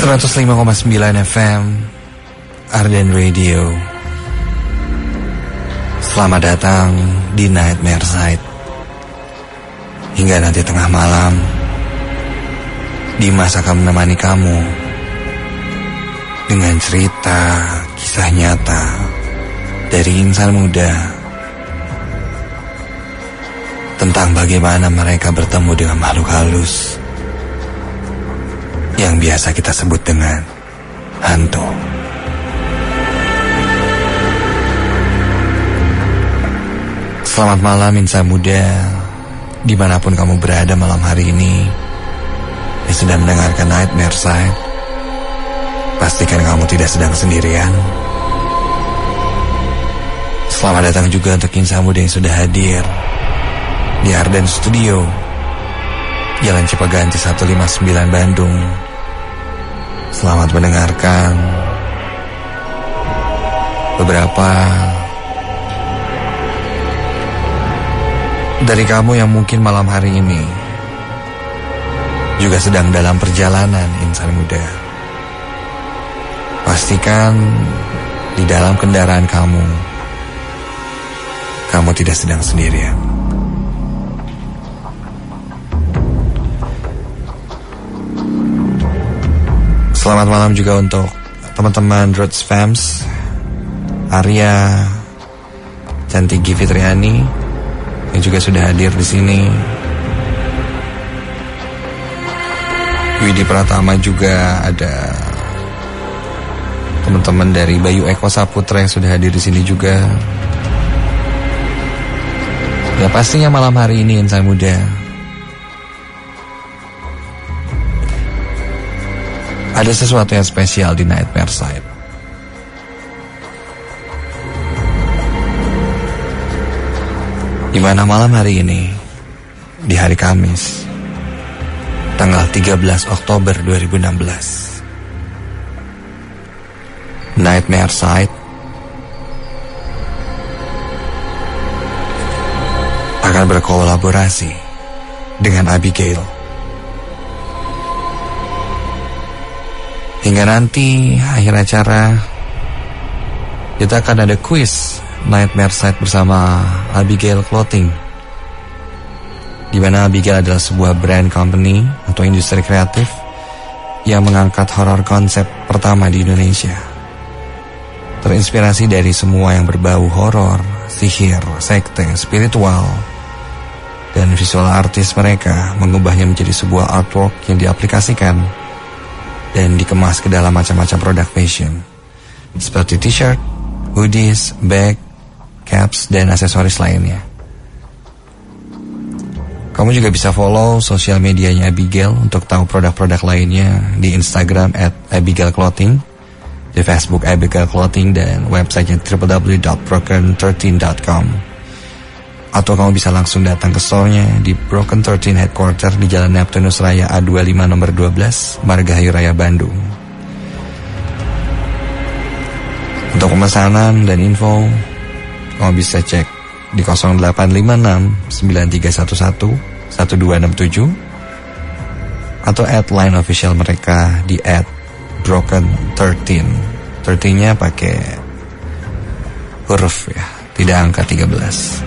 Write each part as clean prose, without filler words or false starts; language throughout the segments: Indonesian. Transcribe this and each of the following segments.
105,9 FM Arden Radio. Selamat datang di Nightmare Side. Hingga nanti tengah malam, Dimas akan menemani kamu dengan cerita kisah nyata dari insan muda tentang bagaimana mereka bertemu dengan makhluk halus yang biasa kita sebut dengan hantu. Selamat malam insan muda, dimanapun kamu berada malam hari ini yang sedang mendengarkan Nightmare Side. Pastikan kamu tidak sedang sendirian. Selamat datang juga untuk insan muda yang sudah hadir di Arden Studio, Jalan Cipaganti 159 Bandung. Selamat mendengarkan. Beberapa dari kamu yang mungkin malam hari ini juga sedang dalam perjalanan insan muda, pastikan di dalam kendaraan kamu tidak sedang sendirian. Selamat malam juga untuk teman-teman Roots Fams, Arya, Cantik Fitriani yang juga sudah hadir di sini. Widi Pratama, juga ada teman-teman dari Bayu Eko Saputra yang sudah hadir di sini juga. Ya pastinya malam hari ini insan muda ada sesuatu yang spesial di Nightmare Side. Di mana malam hari ini, di hari Kamis, tanggal 13 Oktober 2016, Nightmare Side akan berkolaborasi dengan Abigail. Hingga nanti akhir acara kita akan ada kuis Nightmare Side bersama Abigail Clothing, di mana Abigail adalah sebuah brand company atau industri kreatif yang mengangkat horor konsep pertama di Indonesia. Terinspirasi dari semua yang berbau horor, sihir, sekte, spiritual, dan visual artis mereka mengubahnya menjadi sebuah artwork yang diaplikasikan dan dikemas ke dalam macam-macam produk fashion seperti t-shirt, hoodies, bag, caps, dan aksesoris lainnya. Kamu juga bisa follow sosial medianya Abigail untuk tahu produk-produk lainnya di Instagram @abigailclothing, di Facebook Abigail Clothing, dan websitenya www.broken13.com. Atau kamu bisa langsung datang ke store-nya di Broken 13 Headquarter di Jalan Neptunus Raya A25 nomor 12, Margahayu Raya, Bandung. Untuk pemesanan dan info, kamu bisa cek di 0856 9311 1267 atau @line official mereka di @broken13. 13-nya pakai huruf ya, tidak angka 13.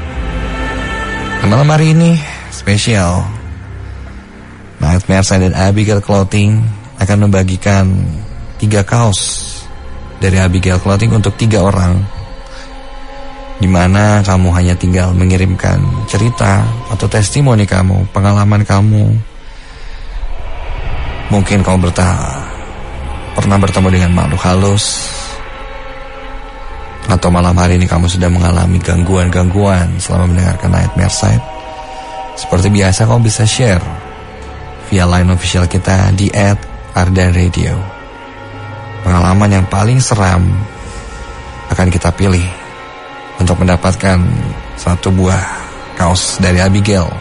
Malam hari ini spesial. Nightmare Side dan Abigail Clothing akan membagikan 3 kaos dari Abigail Clothing untuk 3 orang, di mana kamu hanya tinggal mengirimkan cerita atau testimoni kamu, pengalaman kamu. Mungkin kamu pernah bertemu dengan makhluk halus, atau malam hari ini kamu sudah mengalami gangguan-gangguan selama mendengarkan Nightmare Side. Seperti biasa, kamu bisa share via line official kita di @Arden Radio. Pengalaman yang paling seram akan kita pilih untuk mendapatkan 1 buah kaos dari Abigail.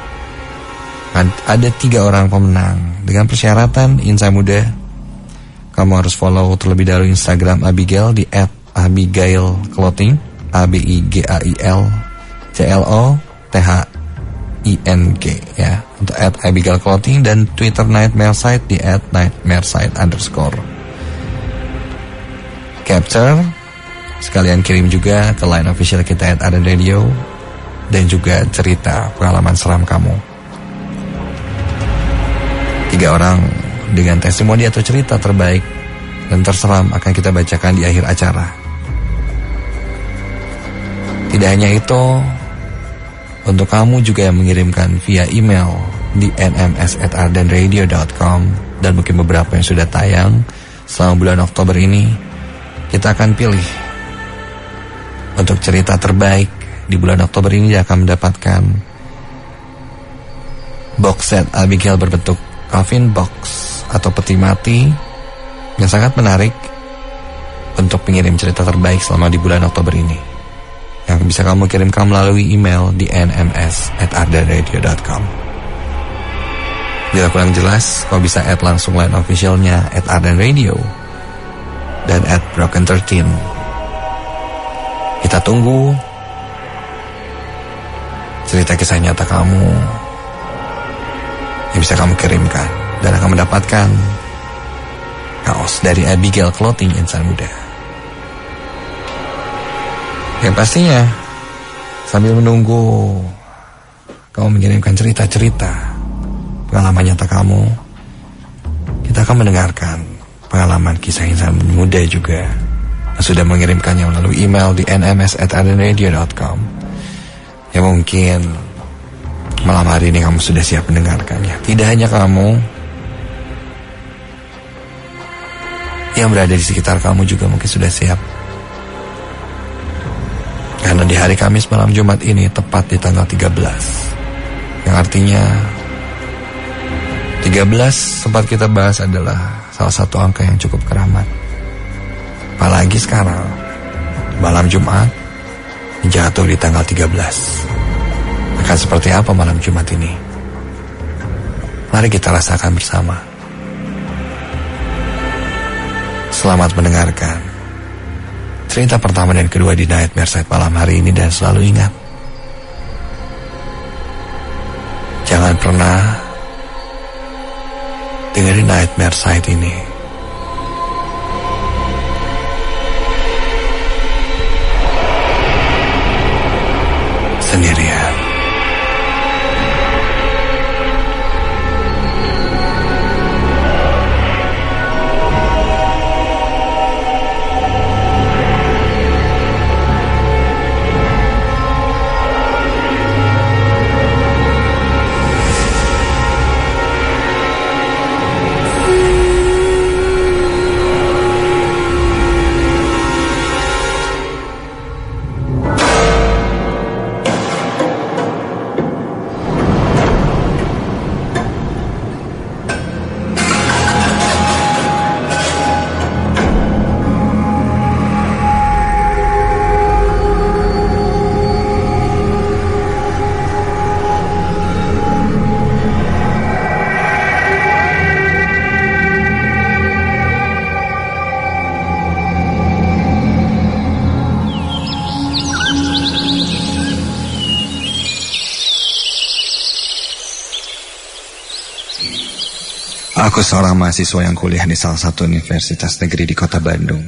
Ada 3 orang pemenang. Dengan persyaratan insan muda, kamu harus follow terlebih dahulu Instagram Abigail di @Abigail Clothing, ABIGAIL CLOTHING, @nightmaresite ya, untuk @abigailclothing, dan Twitter Nightmaresite di @nightmaresite_. Capture, sekalian kirim juga ke line official kita @ardanradio, dan juga cerita pengalaman seram kamu. 3 orang dengan testimoni atau cerita terbaik dan terseram akan kita bacakan di akhir acara. Tidak hanya itu, untuk kamu juga yang mengirimkan via email di nms@ardanradio.com, dan mungkin beberapa yang sudah tayang selama bulan Oktober ini, kita akan pilih untuk cerita terbaik di bulan Oktober ini. Dia akan mendapatkan box set Abigail berbentuk coffin box atau peti mati yang sangat menarik untuk mengirim cerita terbaik selama di bulan Oktober ini, yang bisa kamu kirimkan melalui email di nms@ardanradio.com. Bila kurang jelas, kamu bisa add langsung line officialnya @ardanradio dan @broken13. Kita tunggu cerita kisah nyata kamu yang bisa kamu kirimkan, dan akan mendapatkan kaos dari Abigail Clothing Insan Muda. Yang pastinya, sambil menunggu kamu mengirimkan cerita-cerita pengalaman nyata kamu, kita akan mendengarkan pengalaman kisah insan muda juga yang sudah mengirimkannya melalui email di nms@ardanradio.com. Ya, mungkin malam hari ini kamu sudah siap mendengarkannya. Tidak hanya kamu, yang berada di sekitar kamu juga mungkin sudah siap. Karena di hari Kamis malam Jumat ini, tepat di tanggal 13, yang artinya 13 sempat kita bahas adalah salah satu angka yang cukup keramat. Apalagi sekarang malam Jumat jatuh di tanggal 13. Akan seperti apa malam Jumat ini? Mari kita rasakan bersama. Selamat mendengarkan cerita pertama dan kedua di Nightmaresite malam hari ini, dan selalu ingat, jangan pernah dengerin Nightmaresite ini sendirian. Aku seorang mahasiswa yang kuliah di salah satu universitas negeri di kota Bandung.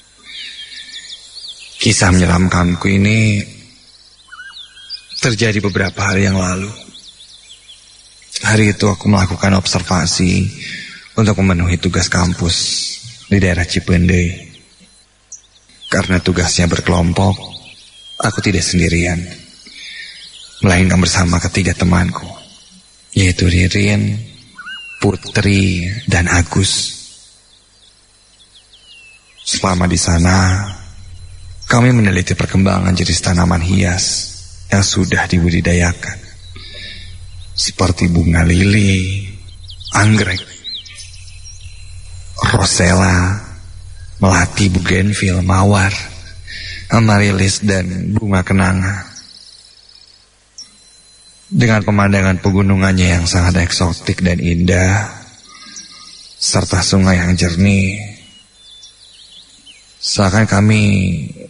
Kisah menyeramkanku ini terjadi beberapa hari yang lalu. Hari itu aku melakukan observasi untuk memenuhi tugas kampus di daerah Cipendei. Karena tugasnya berkelompok, aku tidak sendirian, melainkan bersama ketiga temanku, yaitu Ririn, Putri, dan Agus. Selama di sana, kami meneliti perkembangan jenis tanaman hias yang sudah dibudidayakan, seperti bunga lili, anggrek, rosella, melati, bugenvil, mawar, amarilis, dan bunga kenanga. Dengan pemandangan pegunungannya yang sangat eksotik dan indah, serta sungai yang jernih, seakan kami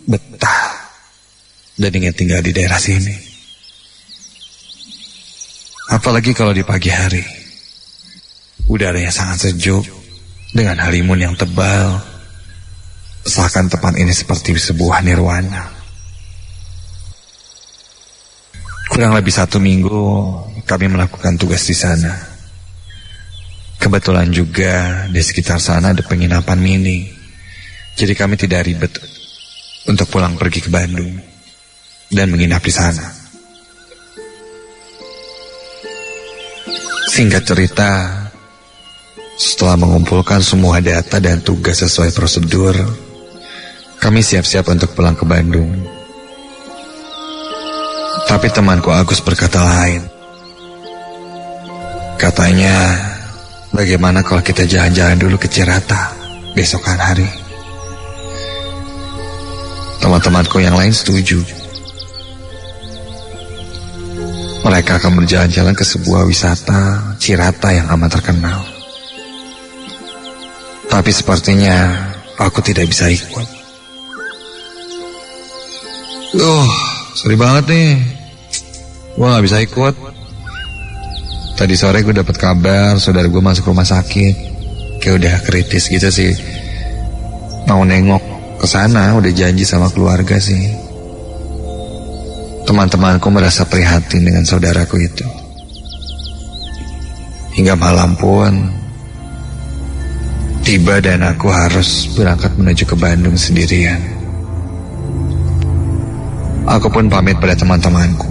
betah dan ingin tinggal di daerah sini. Apalagi kalau di pagi hari. Udaranya sangat sejuk dengan halimun yang tebal. Seakan tempat ini seperti sebuah nirwana. Kurang lebih 1 minggu kami melakukan tugas di sana. Kebetulan juga di sekitar sana ada penginapan mini. Jadi kami tidak ribet untuk pulang pergi ke Bandung dan menginap di sana. Singkat cerita, setelah mengumpulkan semua data dan tugas sesuai prosedur, kami siap-siap untuk pulang ke Bandung. Tapi temanku Agus berkata lain. Katanya, bagaimana kalau kita jalan-jalan dulu ke Cirata besokan hari? Teman-temanku yang lain setuju. Mereka akan berjalan-jalan ke sebuah wisata Cirata yang amat terkenal. Tapi sepertinya aku tidak bisa ikut. Sorry banget nih, gue gak bisa ikut. Tadi sore gue dapet kabar saudara gue masuk rumah sakit. Kayak udah kritis gitu sih. Mau nengok ke sana, udah janji sama keluarga sih. Teman-temanku merasa prihatin dengan saudaraku itu. Hingga malam pun tiba dan aku harus berangkat menuju ke Bandung sendirian. Aku pun pamit pada teman-temanku.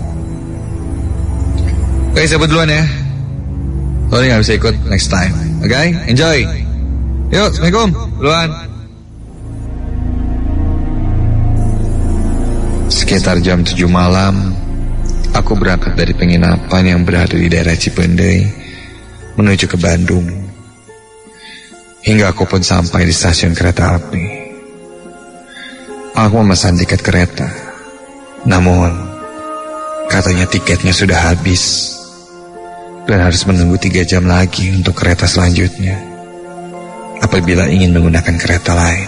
Oke, saya duluan ya. Sorry gak bisa ikut next time. Oke, enjoy. Yuk, Assalamualaikum. Duluan. Sekitar jam 7 malam, aku berangkat dari penginapan yang berada di daerah Cipendei menuju ke Bandung. Hingga aku pun sampai di stasiun kereta api. Aku memesan tiket kereta. Namun, katanya tiketnya sudah habis dan harus menunggu 3 jam lagi untuk kereta selanjutnya apabila ingin menggunakan kereta lain.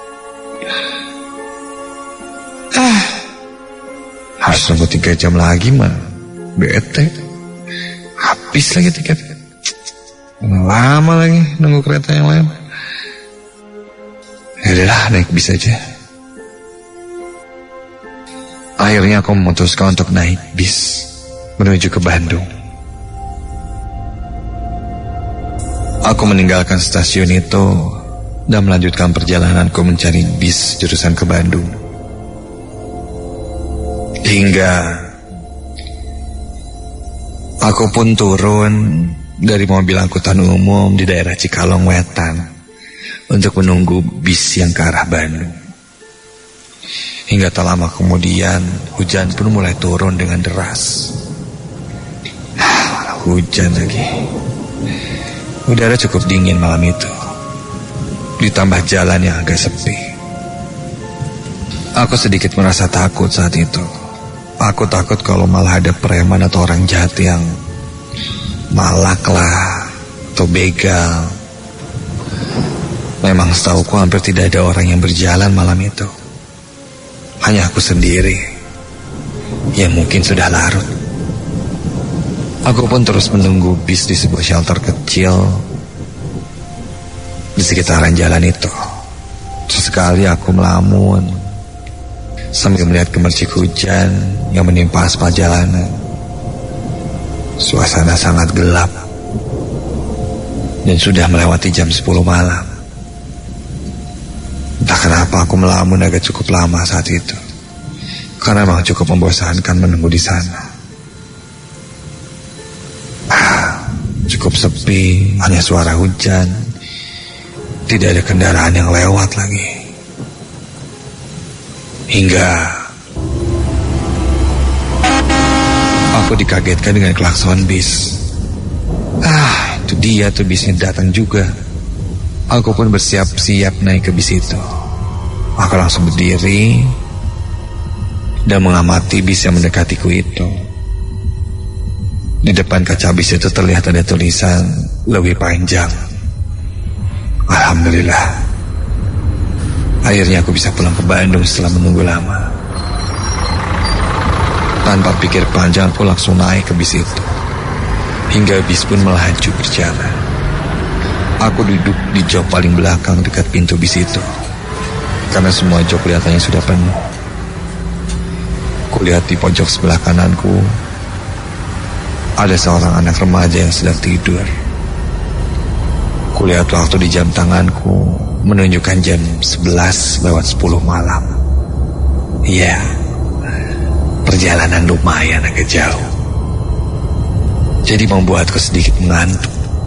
Harus nunggu 3 jam lagi mah bete. Habis lagi tiket. Lama lagi nunggu kereta yang lain. Yaudah, naik bis aja. Akhirnya aku memutuskan untuk naik bis menuju ke Bandung. Aku meninggalkan stasiun itu dan melanjutkan perjalananku mencari bis jurusan ke Bandung. Hingga aku pun turun dari mobil angkutan umum di daerah Cikalong Wetan untuk menunggu bis yang ke arah Bandung. Hingga tak lama kemudian hujan pun mulai turun dengan deras. Hujan lagi. Udara cukup dingin malam itu, ditambah jalan yang agak sepi. Aku sedikit merasa takut saat itu. Aku takut kalau malah ada preman atau orang jahat yang malak lah atau begal. Memang setauku hampir tidak ada orang yang berjalan malam itu. Hanya aku sendiri yang mungkin sudah larut. Aku pun terus menunggu bis di sebuah shelter kecil di sekitaran jalan itu. Sesekali aku melamun sambil melihat gemercik hujan yang menimpa aspal jalanan. Suasana sangat gelap dan sudah melewati jam 10 malam. Entah kenapa aku melamun agak cukup lama saat itu, karena memang cukup membosankan menunggu di sana. Cukup sepi, hanya suara hujan. Tidak ada kendaraan yang lewat lagi. Hingga aku dikagetkan dengan klakson bis. Itu dia tuh bisnya datang juga. Aku pun bersiap-siap naik ke bis itu. Aku langsung berdiri dan mengamati bis yang mendekatiku itu. Di depan kaca bis itu terlihat ada tulisan lebih panjang. Alhamdulillah. Akhirnya aku bisa pulang ke Bandung setelah menunggu lama. Tanpa pikir panjang aku langsung naik ke bis itu. Hingga bis pun melaju berjalan. Aku duduk di jok paling belakang dekat pintu bis itu, karena semua jok kelihatannya sudah penuh. Kulihat di pojok sebelah kananku ada seorang anak remaja yang sedang tidur. Kulihat waktu di jam tanganku menunjukkan jam 11:10 malam. Iya, perjalanan lumayan agak jauh, jadi membuatku sedikit mengantuk.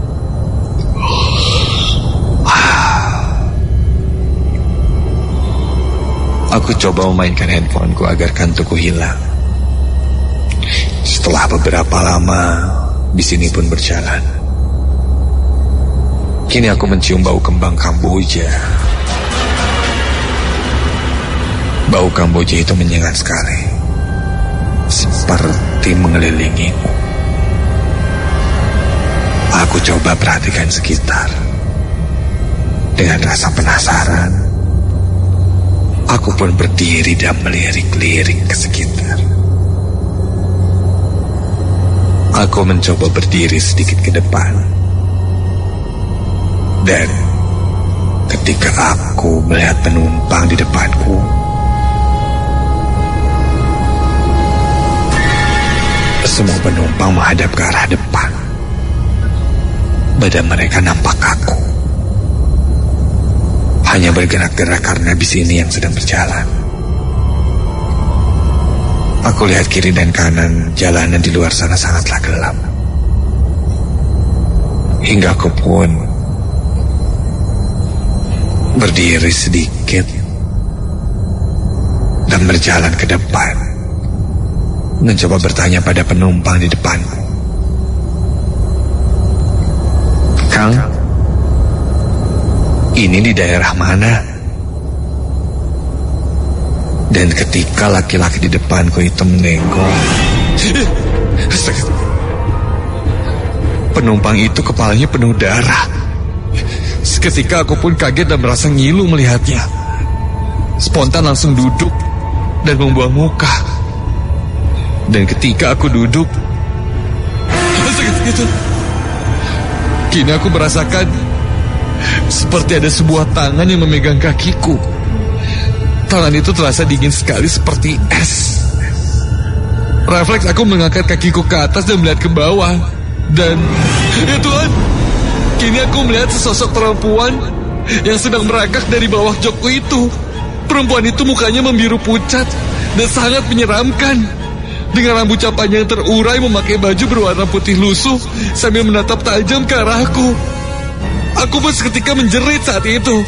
Aku coba memainkan handphoneku agar kantukku hilang. Setelah beberapa lama, bis ini pun berjalan. Kini aku mencium bau kembang Kamboja. Bau Kamboja itu menyengat sekali, seperti mengelilingiku. Aku coba perhatikan sekitar. Dengan rasa penasaran, aku pun berdiri dan melirik-lirik ke sekitar. Aku mencoba berdiri sedikit ke depan. Dan ketika aku melihat penumpang di depanku, semua penumpang menghadap ke arah depan. Badan mereka nampak kaku, hanya bergerak-gerak karena bis ini yang sedang berjalan. Aku lihat kiri dan kanan, jalanan di luar sana sangatlah gelap. Hingga aku pun berdiri sedikit dan berjalan ke depan, mencoba bertanya pada penumpang di depanku. Kang, ini di daerah mana? Dan ketika laki-laki di depanku itu menengok, penumpang itu kepalanya penuh darah. Seketika aku pun kaget dan merasa ngilu melihatnya. Spontan langsung duduk dan membuang muka. Dan ketika aku duduk, kini aku merasakan seperti ada sebuah tangan yang memegang kakiku. Tangan itu terasa dingin sekali seperti es. Refleks aku mengangkat kakiku ke atas dan melihat ke bawah. Dan, ya Tuhan, kini aku melihat sesosok perempuan yang sedang merangkak dari bawah jokku itu. Perempuan itu mukanya membiru pucat dan sangat menyeramkan. Dengan rambutnya panjang terurai, memakai baju berwarna putih lusuh sambil menatap tajam ke arahku. Aku pun seketika menjerit saat itu.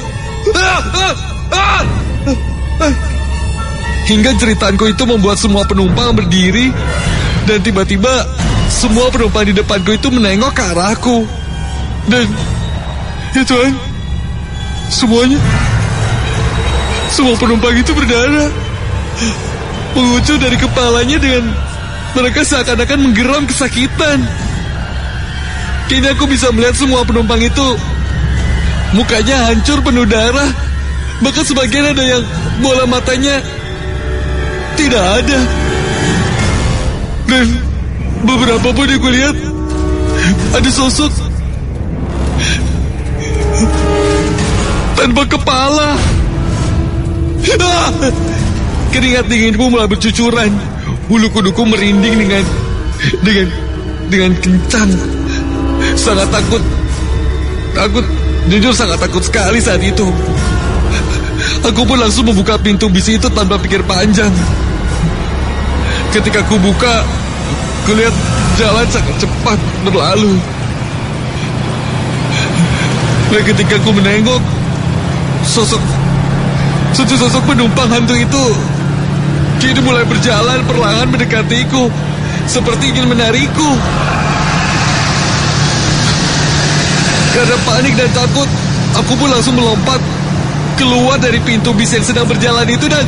Hingga jeritanku itu membuat semua penumpang berdiri. Dan tiba-tiba semua penumpang di depanku itu menengok ke arahku. Dan ya Tuhan, semua penumpang itu berdarah, mengucur dari kepalanya dengan mereka seakan-akan menggeram kesakitan. Kini aku bisa melihat semua penumpang itu mukanya hancur penuh darah. Bahkan sebagian ada yang bola matanya tidak ada. Dan beberapa pun yang kulihat ada sosok tanpa kepala. Keringat dinginku mulai bercucuran. Bulu kuduku merinding dengan kencang. Sangat takut, jujur sangat takut sekali saat itu. Aku pun langsung membuka pintu bis itu tanpa pikir panjang. Ketika aku buka, kulihat jalan sangat cepat berlalu. Dan ketika aku menengok, sosok penumpang hantu itu kini mulai berjalan perlahan mendekatiku, seperti ingin menarikku. Karena panik dan takut, aku pun langsung melompat keluar dari pintu bis yang sedang berjalan itu dan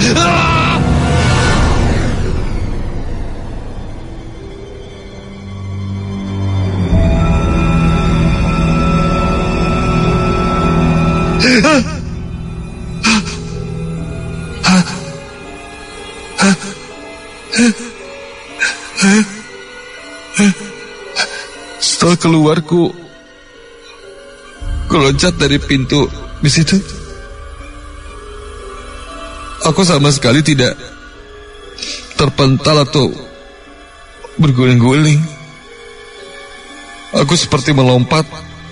setelah keluarku loncat dari pintu bis itu, aku sama sekali tidak terpental atau berguling-guling. Aku seperti melompat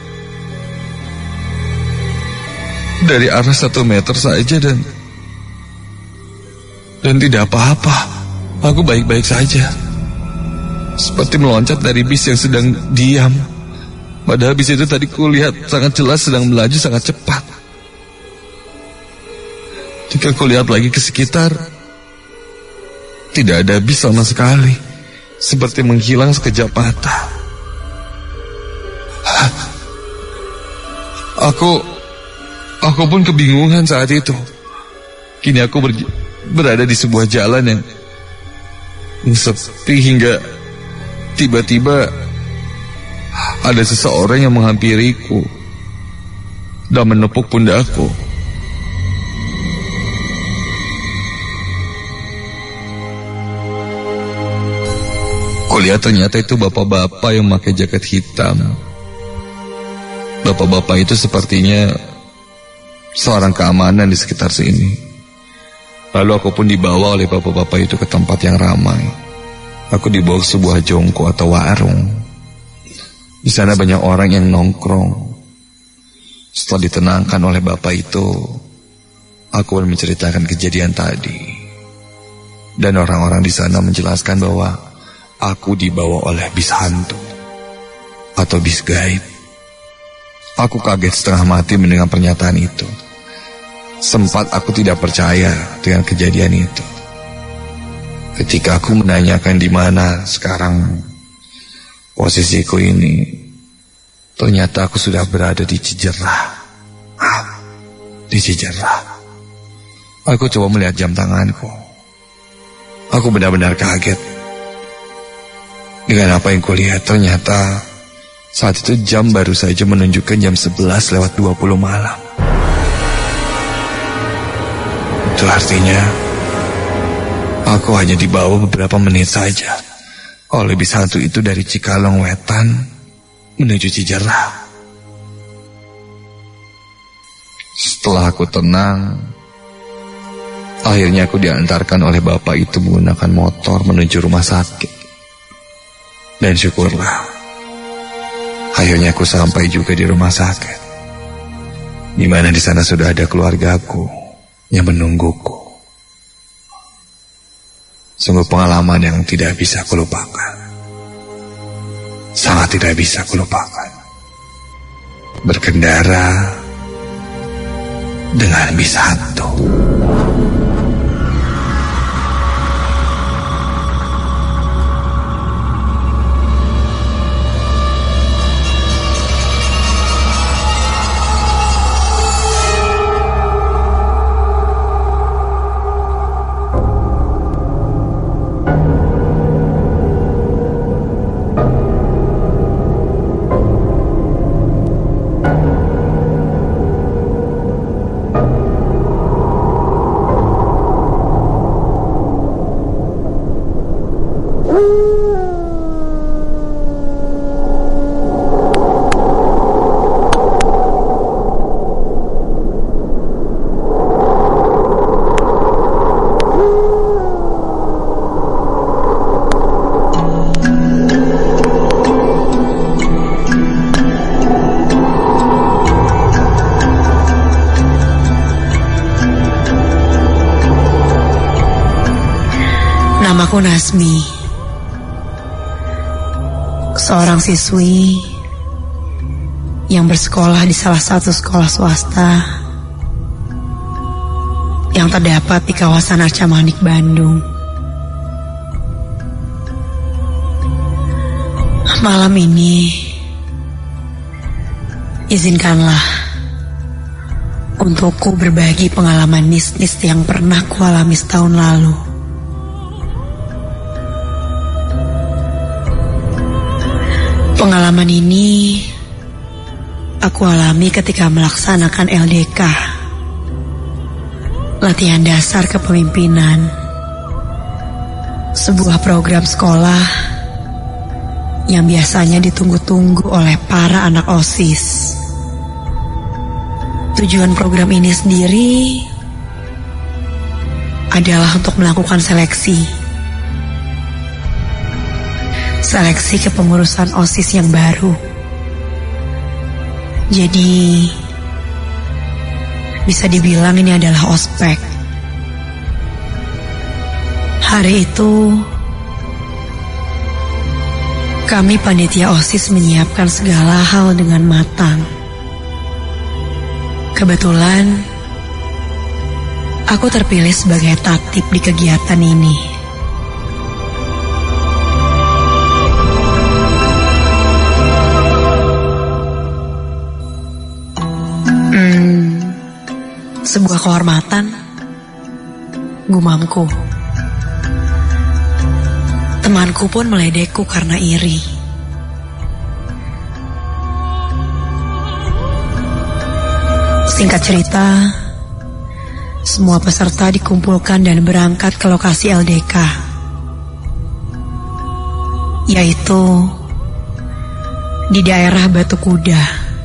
dari arah 1 meter saja dan tidak apa-apa. Aku baik-baik saja, seperti meloncat dari bis yang sedang diam. Padahal bis itu tadi kulihat sangat jelas sedang melaju sangat cepat. Jika kulihat lagi ke sekitar, tidak ada bis sama sekali, seperti menghilang sekejap mata. Aku pun kebingungan saat itu. Kini aku berada di sebuah jalan yang sepi hingga tiba-tiba ada seseorang yang menghampiriku dan menepuk pundakku. Kulihat ternyata itu bapak-bapak yang memakai jaket hitam. Bapak-bapak itu sepertinya seorang keamanan di sekitar sini. Lalu aku pun dibawa oleh bapak-bapak itu ke tempat yang ramai. Aku dibawa ke sebuah jongko atau warung. Di sana banyak orang yang nongkrong. Setelah ditenangkan oleh bapak itu, aku pun menceritakan kejadian tadi. Dan orang-orang di sana menjelaskan bahwa aku dibawa oleh bis hantu atau bis gaib. Aku kaget setengah mati mendengar pernyataan itu. Sempat aku tidak percaya dengan kejadian itu. Ketika aku menanyakan di mana sekarang posisiku ini, ternyata aku sudah berada di Cijerah. Di Cijerah. Aku coba melihat jam tanganku. Aku benar-benar kaget dengan apa yang kulihat. Ternyata saat itu jam baru saja menunjukkan jam 11:20 malam. Itu artinya aku hanya dibawa beberapa menit saja oleh bis hantu itu dari Cikalong Wetan menuju Cijerah. Setelah aku tenang, akhirnya aku diantarkan oleh bapak itu menggunakan motor menuju rumah sakit. Dan syukurlah, akhirnya aku sampai juga di rumah sakit, di mana di sana sudah ada keluargaku yang menungguku. Sungguh pengalaman yang tidak bisa kulupakan. Sangat tidak bisa kulupakan. Berkendara dengan bis hantu. Namaku Nasmi, seorang siswi yang bersekolah di salah satu sekolah swasta yang terdapat di kawasan Arca Manik, Bandung. Malam ini, izinkanlah untukku berbagi pengalaman mistis yang pernah kualami setahun lalu. Pengalaman ini aku alami ketika melaksanakan LDK, latihan dasar kepemimpinan, sebuah program sekolah yang biasanya ditunggu-tunggu oleh para anak OSIS. Tujuan program ini sendiri adalah untuk melakukan seleksi kepengurusan OSIS yang baru. Jadi bisa dibilang ini adalah ospek. Hari itu kami panitia OSIS menyiapkan segala hal dengan matang. Kebetulan, aku terpilih sebagai tatib di kegiatan ini. Sebuah kehormatan, gumamku. Temanku pun meledekku karena iri. Singkat cerita, semua peserta dikumpulkan dan berangkat ke lokasi LDK, yaitu di daerah Batu Kuda.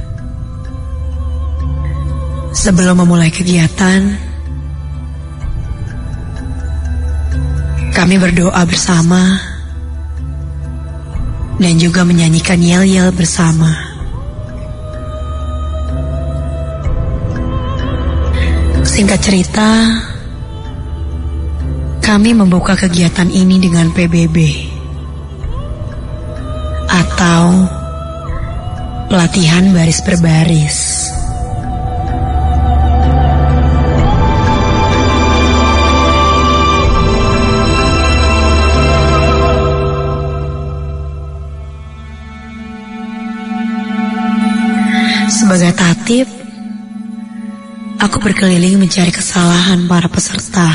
Sebelum memulai kegiatan, kami berdoa bersama dan juga menyanyikan yel-yel bersama. Singkat cerita, kami membuka kegiatan ini dengan PBB atau pelatihan baris berbaris. Sebagai tatib, aku berkeliling mencari kesalahan para peserta.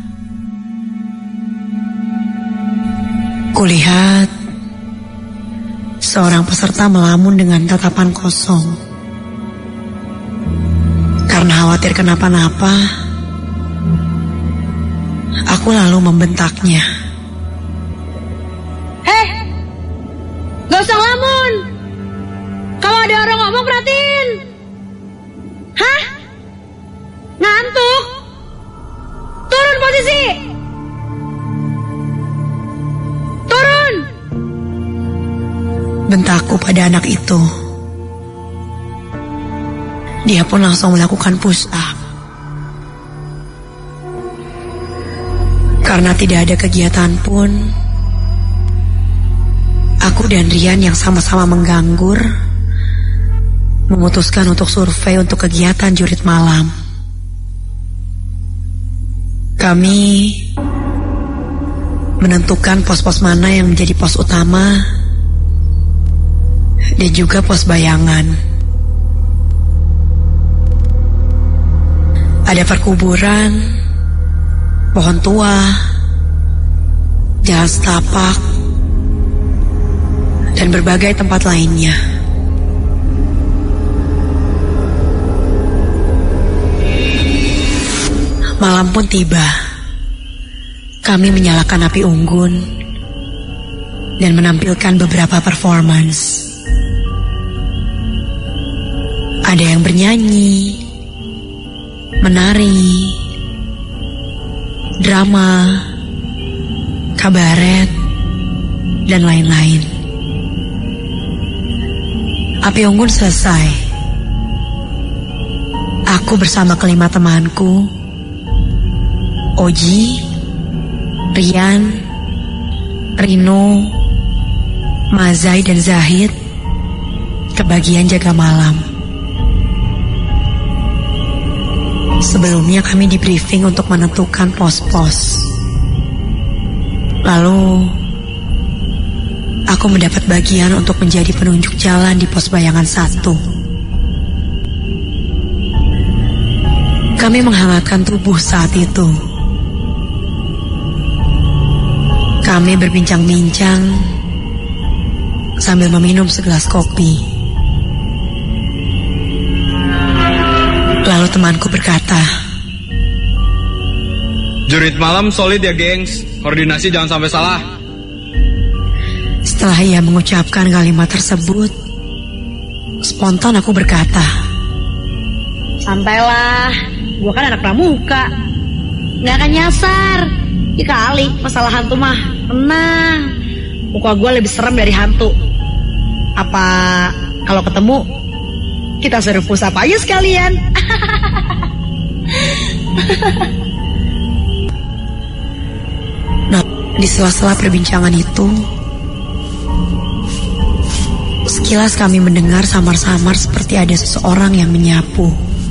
Kulihat seorang peserta melamun dengan tatapan kosong. Karena khawatir kenapa-napa, aku lalu membentaknya. Gak usah ngelamun. Kalau ada orang ngomong perhatiin. Hah? Ngantuk? Turun posisi. Turun. Bentakku pada anak itu. Dia pun langsung melakukan push up. Karena tidak ada kegiatan pun, aku dan Rian yang sama-sama mengganggur memutuskan untuk survei untuk kegiatan jurit malam. Kami menentukan pos-pos mana yang menjadi pos utama dan juga pos bayangan. Ada perkuburan, pohon tua, jalan setapak, dan berbagai tempat lainnya. Malam pun tiba. Kami menyalakan api unggun dan menampilkan beberapa performance. Ada yang bernyanyi, menari, drama, kabaret, dan lain-lain. Api unggun selesai. Aku bersama kelima temanku, Oji, Rian, Rino, Mazai, dan Zahid, kebagian jaga malam. Sebelumnya kami di briefing untuk menentukan pos-pos. Lalu aku mendapat bagian untuk menjadi penunjuk jalan di pos bayangan 1. Kami menghangatkan tubuh saat itu. Kami berbincang-bincang sambil meminum segelas kopi. Lalu temanku berkata, "Jurit malam solid ya, gengs. Koordinasi jangan sampai salah." Setelah ia mengucapkan kalimat tersebut, spontan aku berkata, "Santailah, gua kan anak pramuka, nggak akan nyasar. Dikali masalah hantu mah, tenang. Muka gua lebih serem dari hantu. Apa kalau ketemu kita suruh pusap aja sekalian?" Nah, di sela-sela perbincangan itu, sekilas kami mendengar samar-samar seperti ada seseorang yang menyapu.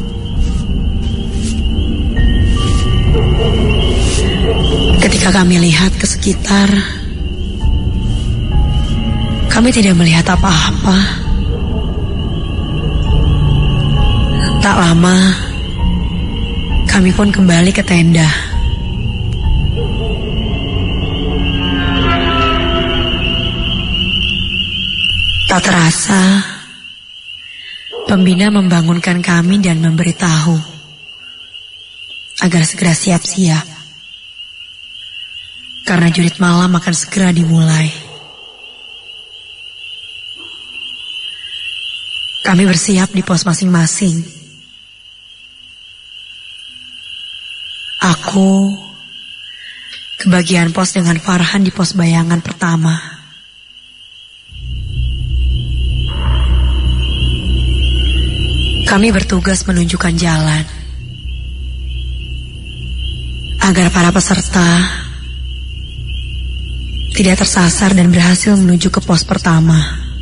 Ketika kami lihat ke sekitar, kami tidak melihat apa-apa. Tak lama, kami pun kembali ke tenda. Tak terasa, pembina membangunkan kami dan memberitahu agar segera siap-siap, karena jurit malam akan segera dimulai. Kami bersiap di pos masing-masing. Aku ke bagian pos dengan Farhan di pos bayangan pertama. Kami bertugas menunjukkan jalan agar para peserta tidak tersasar dan berhasil menuju ke pos pertama.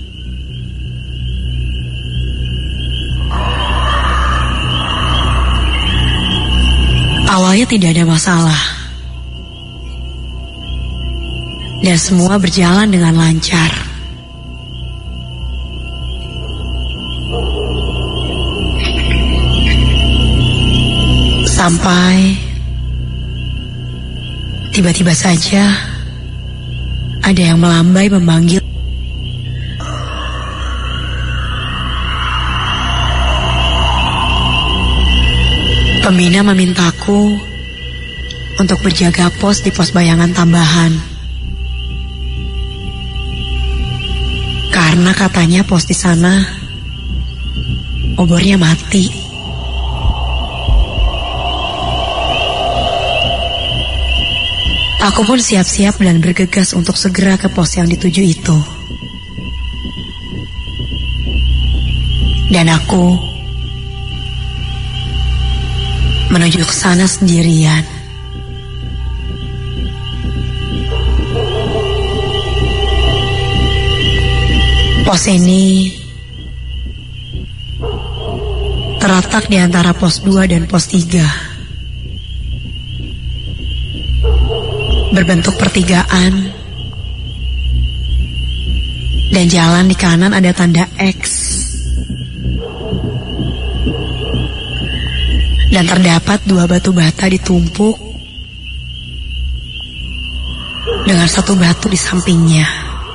Awalnya tidak ada masalah, dan semua berjalan dengan lancar. Sampai tiba-tiba saja ada yang melambai memanggil. Pembina memintaku untuk berjaga pos di pos bayangan tambahan. Karena katanya pos di sana obornya mati. Aku pun siap-siap dan bergegas untuk segera ke pos yang dituju itu. Dan aku menuju ke sana sendirian. Pos ini terletak di antara pos 2 dan pos 3. Berbentuk pertigaan, dan jalan di kanan ada tanda X, dan terdapat 2 batu bata ditumpuk dengan 1 batu di sampingnya.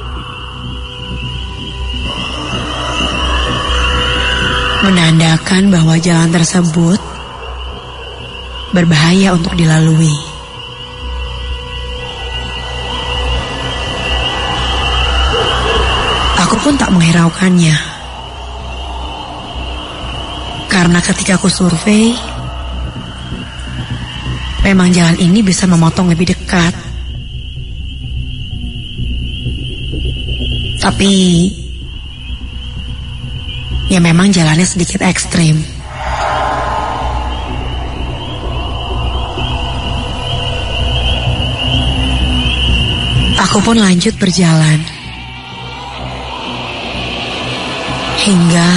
Menandakan bahwa jalan tersebut berbahaya untuk dilalui. Aku pun tak menghiraukannya, karena ketika aku survei, memang jalan ini bisa memotong lebih dekat. Tapi ya memang jalannya sedikit ekstrim. Aku pun lanjut berjalan hingga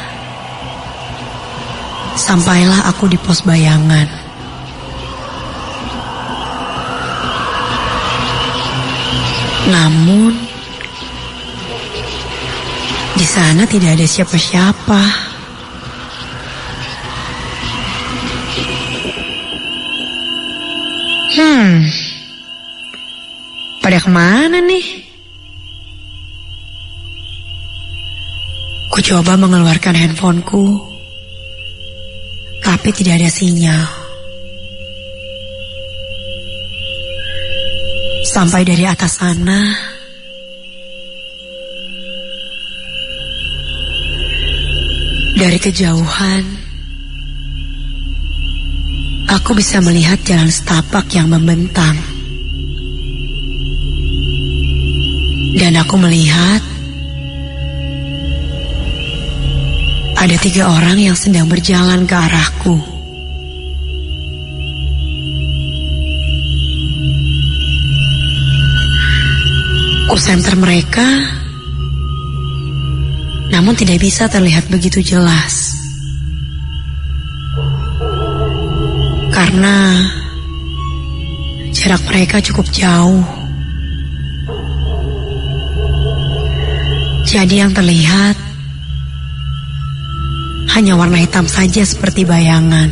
sampailah aku di pos bayangan. Namun di sana tidak ada siapa-siapa. Pada kemana nih? Ku coba mengeluarkan handphoneku, tapi tidak ada sinyal. Sampai dari atas sana, Dari kejauhan, aku bisa melihat jalan setapak yang membentang. Dan aku melihat ada 3 orang yang sedang berjalan ke arahku. Kusenter mereka, namun tidak bisa terlihat begitu jelas. Karena jarak mereka cukup jauh. Jadi yang terlihat hanya warna hitam saja seperti bayangan.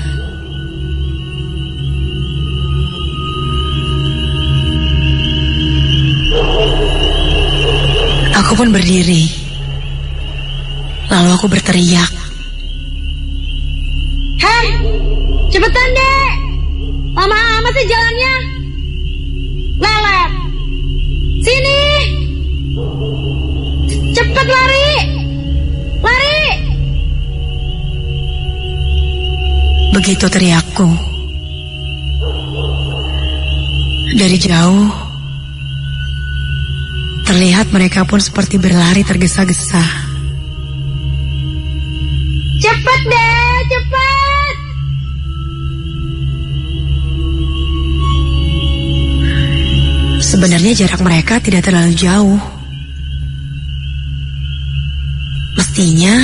Aku pun berdiri. Lalu aku berteriak. Hei, cepetan deh. Lama amat sih jalannya. Lelet. Sini. Cepet lari. Lari. Begitu teriakku. Dari jauh, terlihat mereka pun seperti berlari tergesa-gesa. Cepet deh, cepet. Sebenarnya jarak mereka tidak terlalu jauh. Mestinya,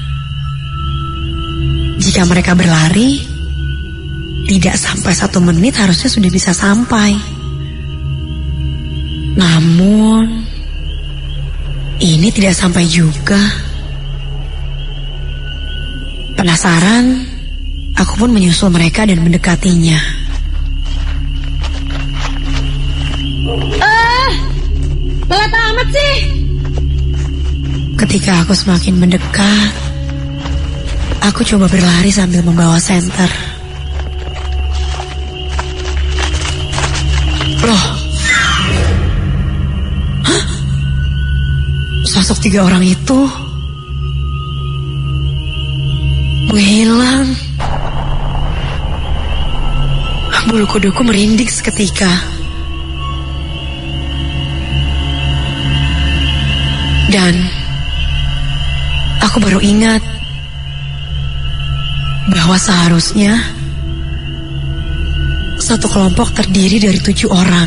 jika mereka berlari, tidak sampai 1 menit harusnya sudah bisa sampai. Namun, ini tidak sampai juga. Penasaran, aku pun menyusul mereka dan mendekatinya. Lelet amat sih. Ketika aku semakin mendekat, aku coba berlari sambil membawa senter. Loh, sosok 3 orang itu menghilang. Bulu kuduku merinding seketika. Dan aku baru ingat bahwa seharusnya satu kelompok terdiri dari 7 orang.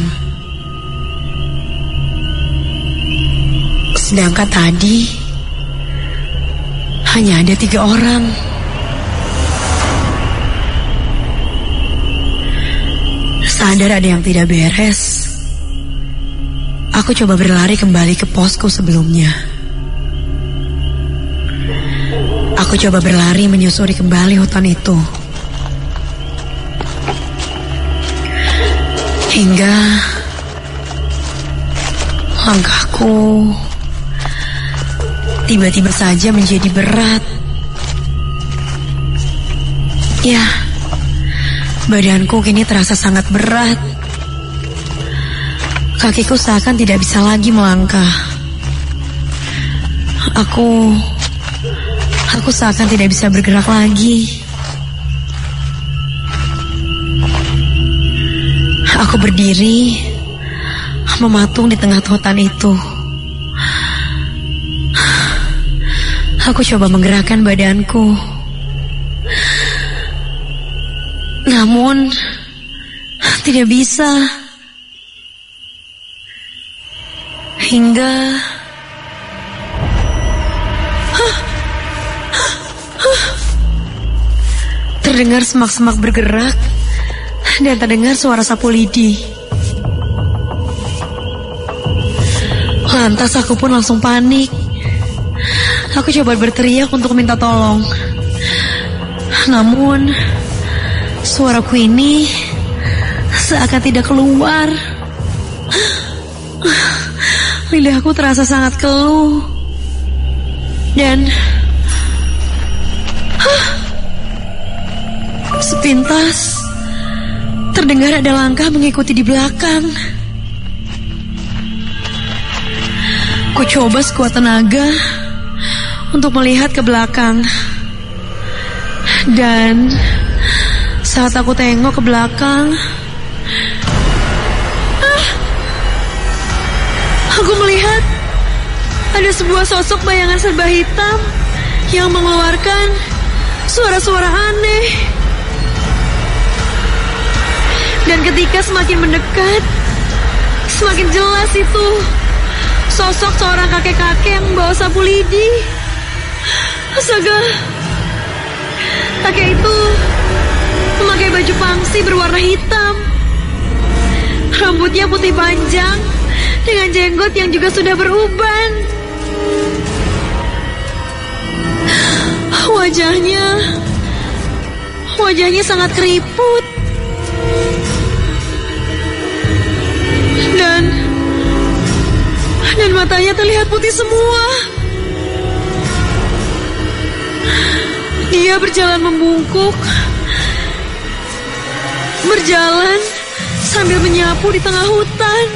Sedangkan tadi hanya ada 3 orang. Sadar ada yang tidak beres, aku coba berlari kembali ke posku sebelumnya. Aku coba berlari menyusuri kembali hutan itu. Hingga langkahku tiba-tiba saja menjadi berat. Ya, badanku kini terasa sangat berat. Kakiku seakan tidak bisa lagi melangkah. Aku seakan tidak bisa bergerak lagi. Aku berdiri, mematung di tengah hutan itu. Aku coba menggerakkan badanku. Namun, tidak bisa. Hingga terdengar semak-semak bergerak dan terdengar suara sapu lidi. Lantas aku pun langsung panik. Aku coba berteriak untuk minta tolong. Namun, suaraku ini seakan tidak keluar. Lidahku terasa sangat keluh. Dan sepintas terdengar ada langkah mengikuti di belakang. Ku coba sekuat tenaga untuk melihat ke belakang. Dan saat aku tengok ke belakang, aku melihat ada sebuah sosok bayangan serba hitam yang mengeluarkan suara-suara aneh. Dan ketika semakin mendekat, semakin jelas itu sosok seorang kakek-kakek yang membawa sapu lidi. Astaga, kakek itu memakai baju pangsi berwarna hitam. Rambutnya putih panjang dengan jenggot yang juga sudah beruban. Wajahnya sangat keriput. Dan matanya terlihat putih semua. Dia berjalan membungkuk, berjalan sambil menyapu di tengah hutan.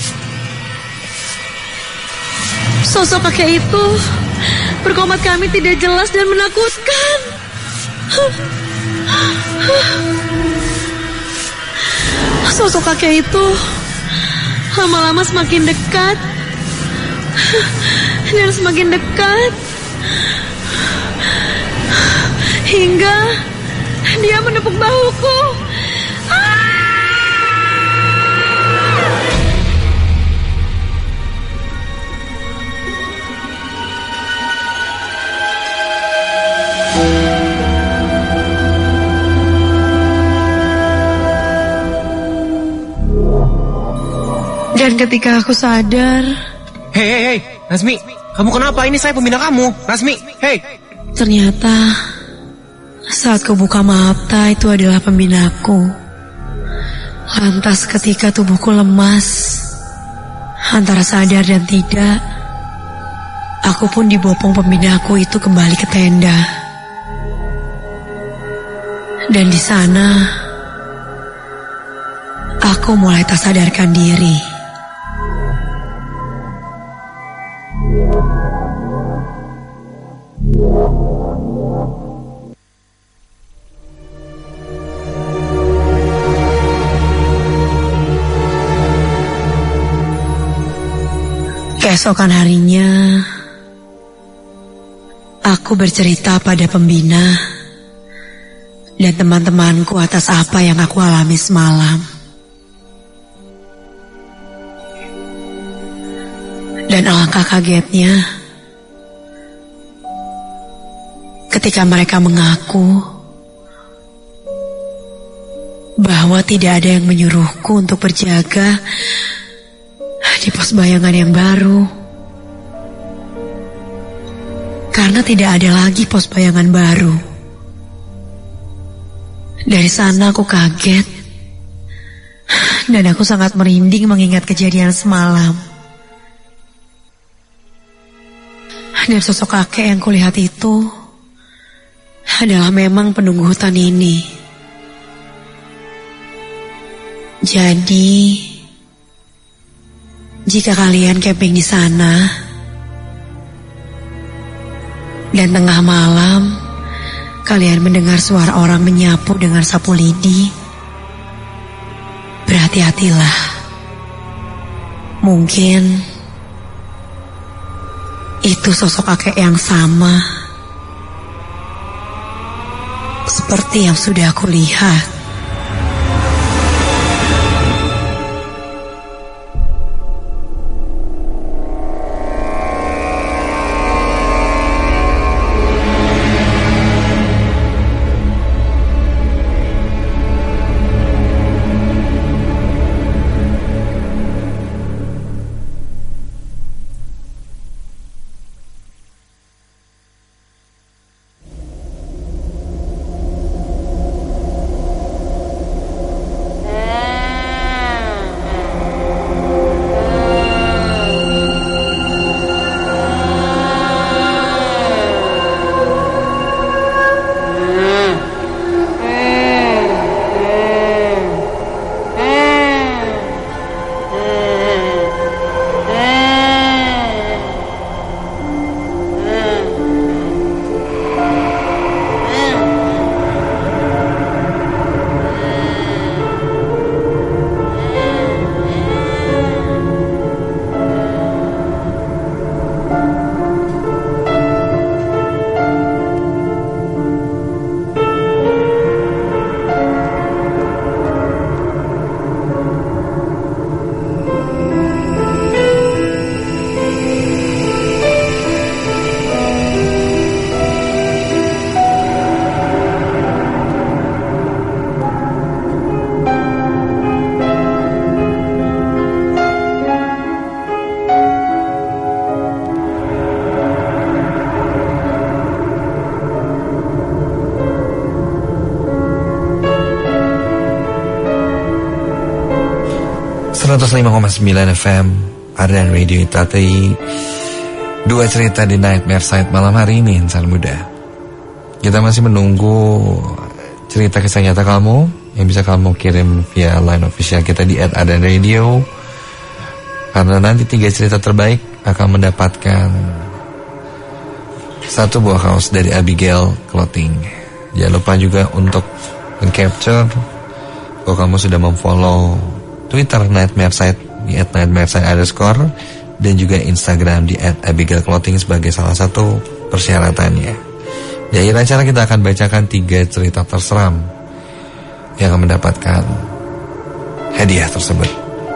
Sosok kakek itu berkomat kami tidak jelas dan menakutkan. Sosok kakek itu lama-lama semakin dekat dan semakin dekat, hingga dia menepuk bahuku. Dan ketika aku sadar, Hei, Rasmi, kamu kenapa? Ini saya pembina kamu, Rasmi, hei. Ternyata saat ku buka mata itu adalah pembinaku. Lantas ketika tubuhku lemas, antara sadar dan tidak, aku pun dibopong pembinaku itu kembali ke tenda. Dan di sana, aku mulai tak sadarkan diri. Keesokan harinya, aku bercerita pada pembina dan teman-temanku atas apa yang aku alami semalam. Dan alangkah kagetnya ketika mereka mengaku bahwa tidak ada yang menyuruhku untuk berjaga di pos bayangan yang baru. Karena tidak ada lagi pos bayangan baru. Dari sana aku kaget. Dan aku sangat merinding mengingat kejadian semalam. Dan sosok kakek yang kulihat itu adalah memang penunggu hutan ini. Jadi, jika kalian camping di sana dan tengah malam kalian mendengar suara orang menyapu dengan sapu lidi, berhati-hatilah. Mungkin itu sosok kakek yang sama seperti yang sudah aku lihat. 105,9 FM Ardan Radio Itatei. Dua cerita di Nightmare Side malam hari ini, insan muda. Kita masih menunggu cerita kisah nyata kamu yang bisa kamu kirim via line official kita di @ardanradio. Karena nanti 3 cerita terbaik akan mendapatkan 1 buah kaos dari Abigail Clothing. Jangan lupa juga untuk men-capture kalau kamu sudah memfollow Twitter Nightmare Side di @nightmareside_ dan juga Instagram di @abigailclothing sebagai salah satu persyaratannya. Di akhir acara kita akan bacakan 3 cerita terseram yang akan mendapatkan hadiah tersebut.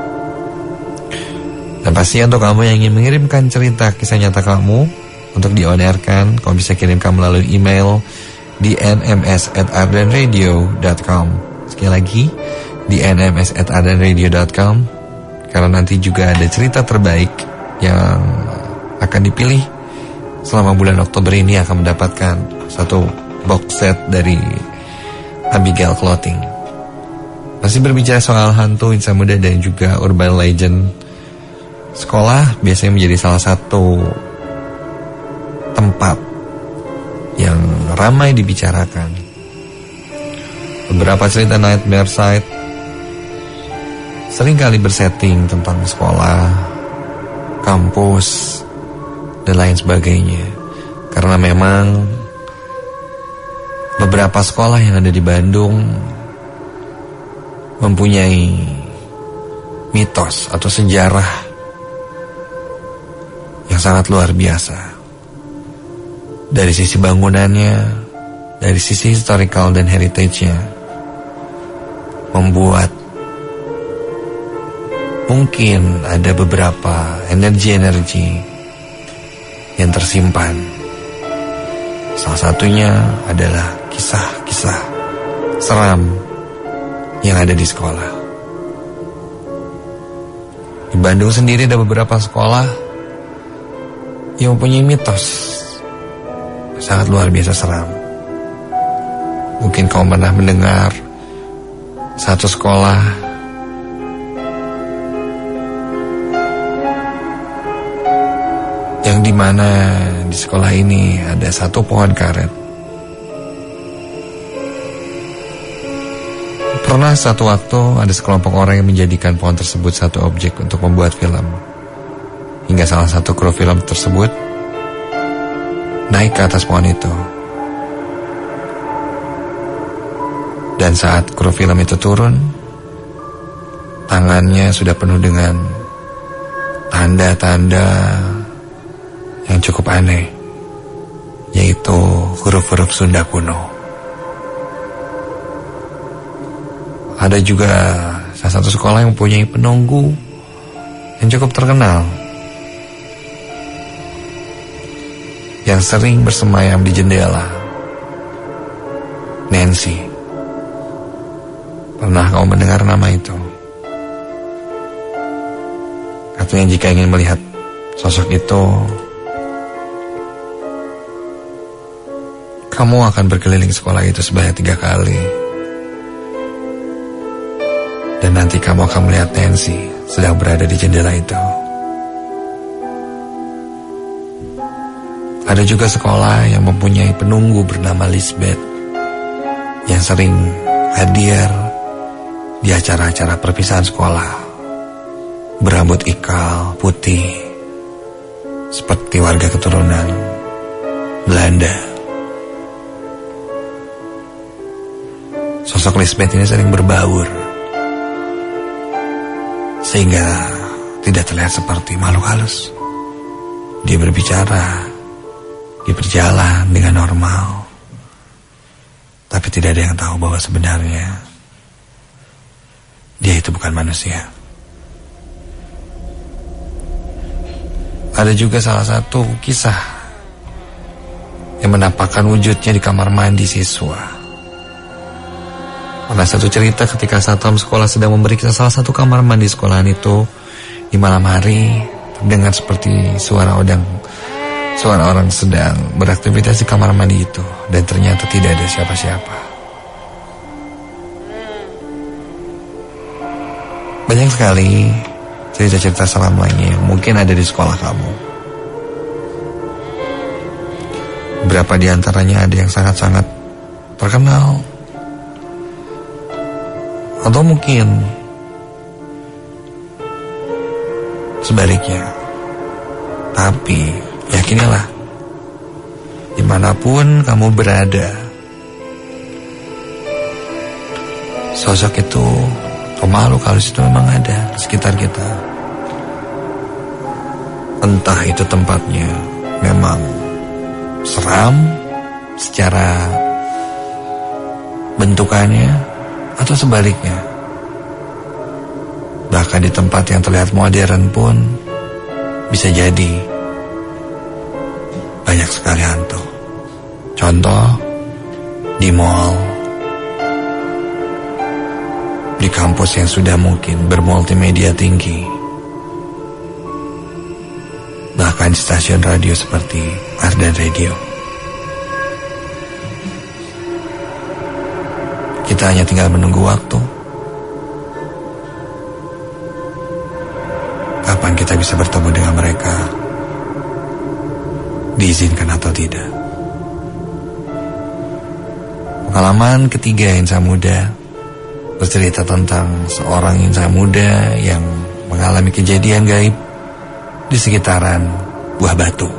Dan pasti untuk kamu yang ingin mengirimkan cerita kisah nyata kamu untuk di-on-airkan, kamu bisa kirimkan melalui email di nms@ardanradio.com. Sekali lagi di nms@ardanradio.com, karena nanti juga ada cerita terbaik yang akan dipilih selama bulan Oktober ini akan mendapatkan 1 box set dari Abigail Clothing. Masih berbicara soal hantu, insan muda dan juga urban legend, sekolah biasanya menjadi salah satu tempat yang ramai dibicarakan. Beberapa cerita Nightmare Side seringkali bersetting tentang sekolah, kampus, dan lain sebagainya. Karena memang beberapa sekolah yang ada di Bandung mempunyai mitos atau sejarah yang sangat luar biasa. Dari sisi bangunannya, dari sisi historical dan heritage-nya, membuat mungkin ada beberapa energi-energi yang tersimpan. Salah satunya adalah kisah-kisah seram yang ada di sekolah. Di Bandung sendiri ada beberapa sekolah yang mempunyai mitos sangat luar biasa seram. Mungkin kau pernah mendengar satu sekolah yang dimana di sekolah ini ada 1 pohon karet. Pernah satu waktu ada sekelompok orang yang menjadikan pohon tersebut satu objek untuk membuat film. Hingga salah satu kru film tersebut naik ke atas pohon itu. Dan saat kru film itu turun, tangannya sudah penuh dengan tanda-tanda yang cukup aneh, yaitu huruf-huruf Sunda kuno. Ada juga salah satu sekolah yang mempunyai penunggu yang cukup terkenal, yang sering bersemayam di jendela. Nancy. Pernah kau mendengar nama itu? Katanya jika ingin melihat sosok itu, kamu akan berkeliling sekolah itu sebanyak 3 kali. Dan nanti kamu akan melihat Nancy sedang berada di jendela itu. Ada juga sekolah yang mempunyai penunggu bernama Lisbeth, yang sering hadir di acara-acara perpisahan sekolah, berambut ikal putih seperti warga keturunan Belanda. Sosok Lisbeth ini sering berbaur, sehingga tidak terlihat seperti makhluk halus. Dia berbicara, dia berjalan dengan normal, tapi tidak ada yang tahu bahwa sebenarnya dia itu bukan manusia. Ada juga salah satu kisah yang menampakkan wujudnya di kamar mandi siswa. Ada satu cerita ketika satpam sekolah sedang memeriksa salah satu kamar mandi sekolahan itu di malam hari, terdengar seperti suara orang sedang beraktivitas di kamar mandi itu, dan ternyata tidak ada siapa-siapa. Banyak sekali cerita-cerita seram lainnya yang mungkin ada di sekolah kamu. Berapa di antaranya ada yang sangat-sangat terkenal, atau mungkin sebaliknya. Tapi yakinilah, dimanapun kamu berada, sosok itu, makhluk halus itu memang ada di sekitar kita. Entah itu tempatnya memang seram secara bentukannya, atau sebaliknya. Bahkan di tempat yang terlihat modern pun bisa jadi banyak sekali hantu. Contoh di mall, di kampus yang sudah mungkin bermultimedia tinggi, bahkan di stasiun radio seperti Ardan Radio. Kita hanya tinggal menunggu waktu. Kapan kita bisa bertemu dengan mereka, diizinkan atau tidak. Pengalaman ketiga insan muda bercerita tentang seorang insan muda yang mengalami kejadian gaib di sekitaran Buah Batu.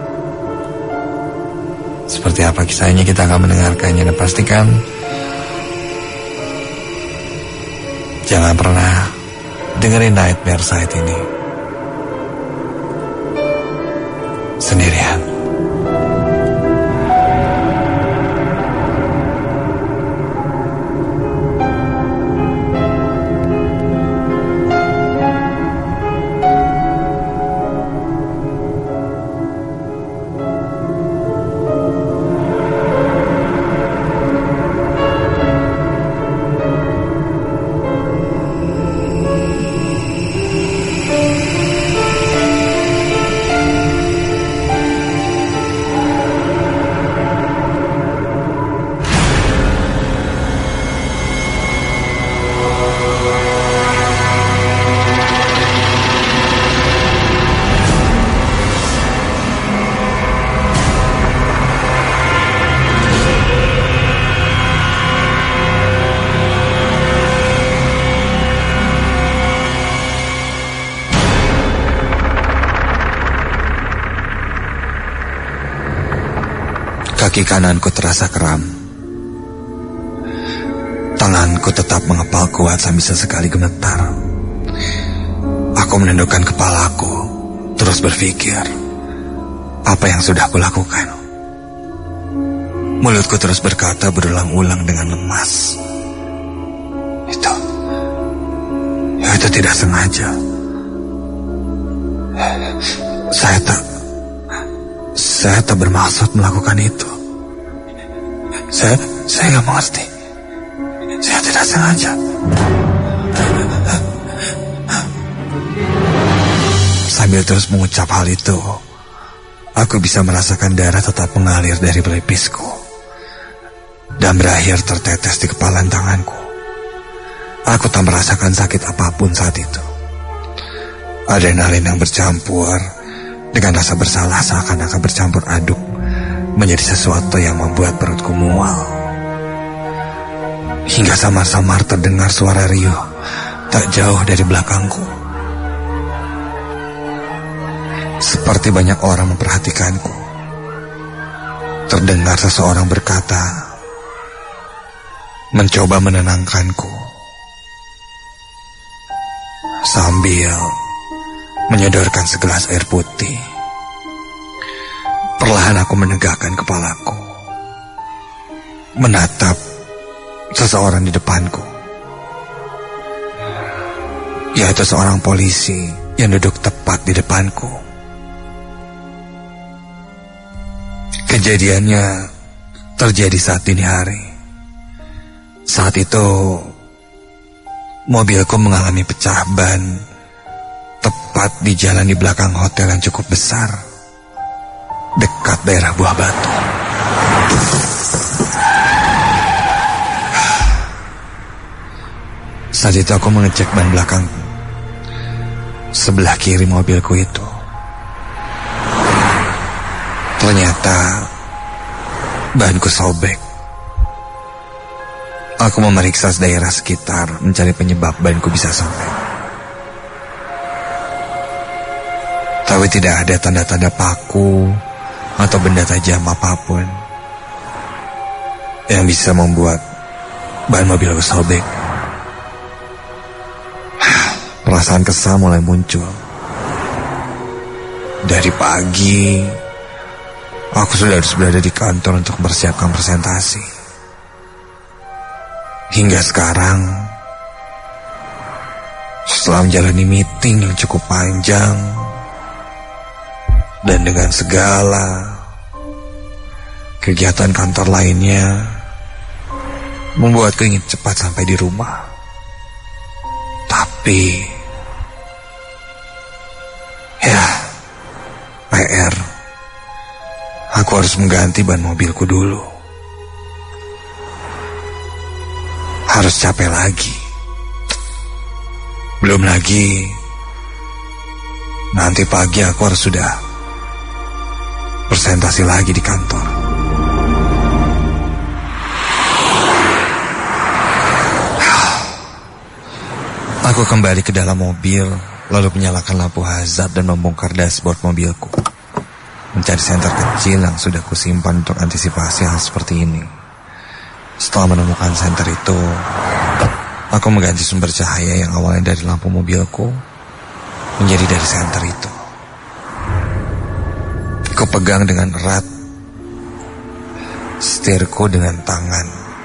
Seperti apa kisahnya, kita akan mendengarkannya, dan pastikan jangan pernah dengerin Nightmare Site ini sendirian. Kaki kananku terasa kram. Tanganku tetap mengepal kuat sambil sesekali gemetar. Aku menundukkan kepalaku, terus berpikir, apa yang sudah kulakukan? Mulutku terus berkata berulang-ulang dengan lemas, Itu tidak sengaja. Saya tak bermaksud melakukan itu. Saya gak mengerti. Saya tidak sengaja. Sambil terus mengucap hal itu, aku bisa merasakan darah tetap mengalir dari pelipisku dan berakhir tertetes di kepalan tanganku. Aku tak merasakan sakit apapun saat itu. Adrenalin yang bercampur dengan rasa bersalah seakan-akan bercampur aduk menjadi sesuatu yang membuat perutku mual. Hingga samar-samar terdengar suara riuh tak jauh dari belakangku. Seperti banyak orang memperhatikanku. Terdengar seseorang berkata, mencoba menenangkanku, sambil menyodorkan segelas air putih. Perlahan aku menegakkan kepalaku, menatap seseorang di depanku, yaitu seorang polisi yang duduk tepat di depanku. Kejadiannya terjadi saat dini hari. Saat itu mobilku mengalami pecah ban tepat di jalan di belakang hotel yang cukup besar, dekat daerah Buah Batu. Saat itu aku mengecek ban belakang sebelah kiri mobilku itu. Ternyata banku sobek. Aku memeriksa daerah sekitar mencari penyebab banku bisa sobek. Tapi tidak ada tanda-tanda paku atau benda tajam apapun yang bisa membuat ban mobilku sobek. Perasaan kesal mulai muncul. Dari pagi, aku sudah harus berada di kantor untuk mempersiapkan presentasi. Hingga sekarang, setelah menjalani meeting yang cukup panjang, dan dengan segala kegiatan kantor lainnya, membuatku ingin cepat sampai di rumah. Tapi ya, PR. Aku harus mengganti ban mobilku dulu. Harus capek lagi. Belum lagi nanti pagi aku harus sudah presentasi lagi di kantor. Aku kembali ke dalam mobil, lalu menyalakan lampu hazard dan membongkar dashboard mobilku. Mencari senter kecil yang sudah kusimpan untuk antisipasi hal seperti ini. Setelah menemukan senter itu, aku mengganti sumber cahaya yang awalnya dari lampu mobilku menjadi dari senter itu. Aku pegang dengan erat setirku dengan tangan,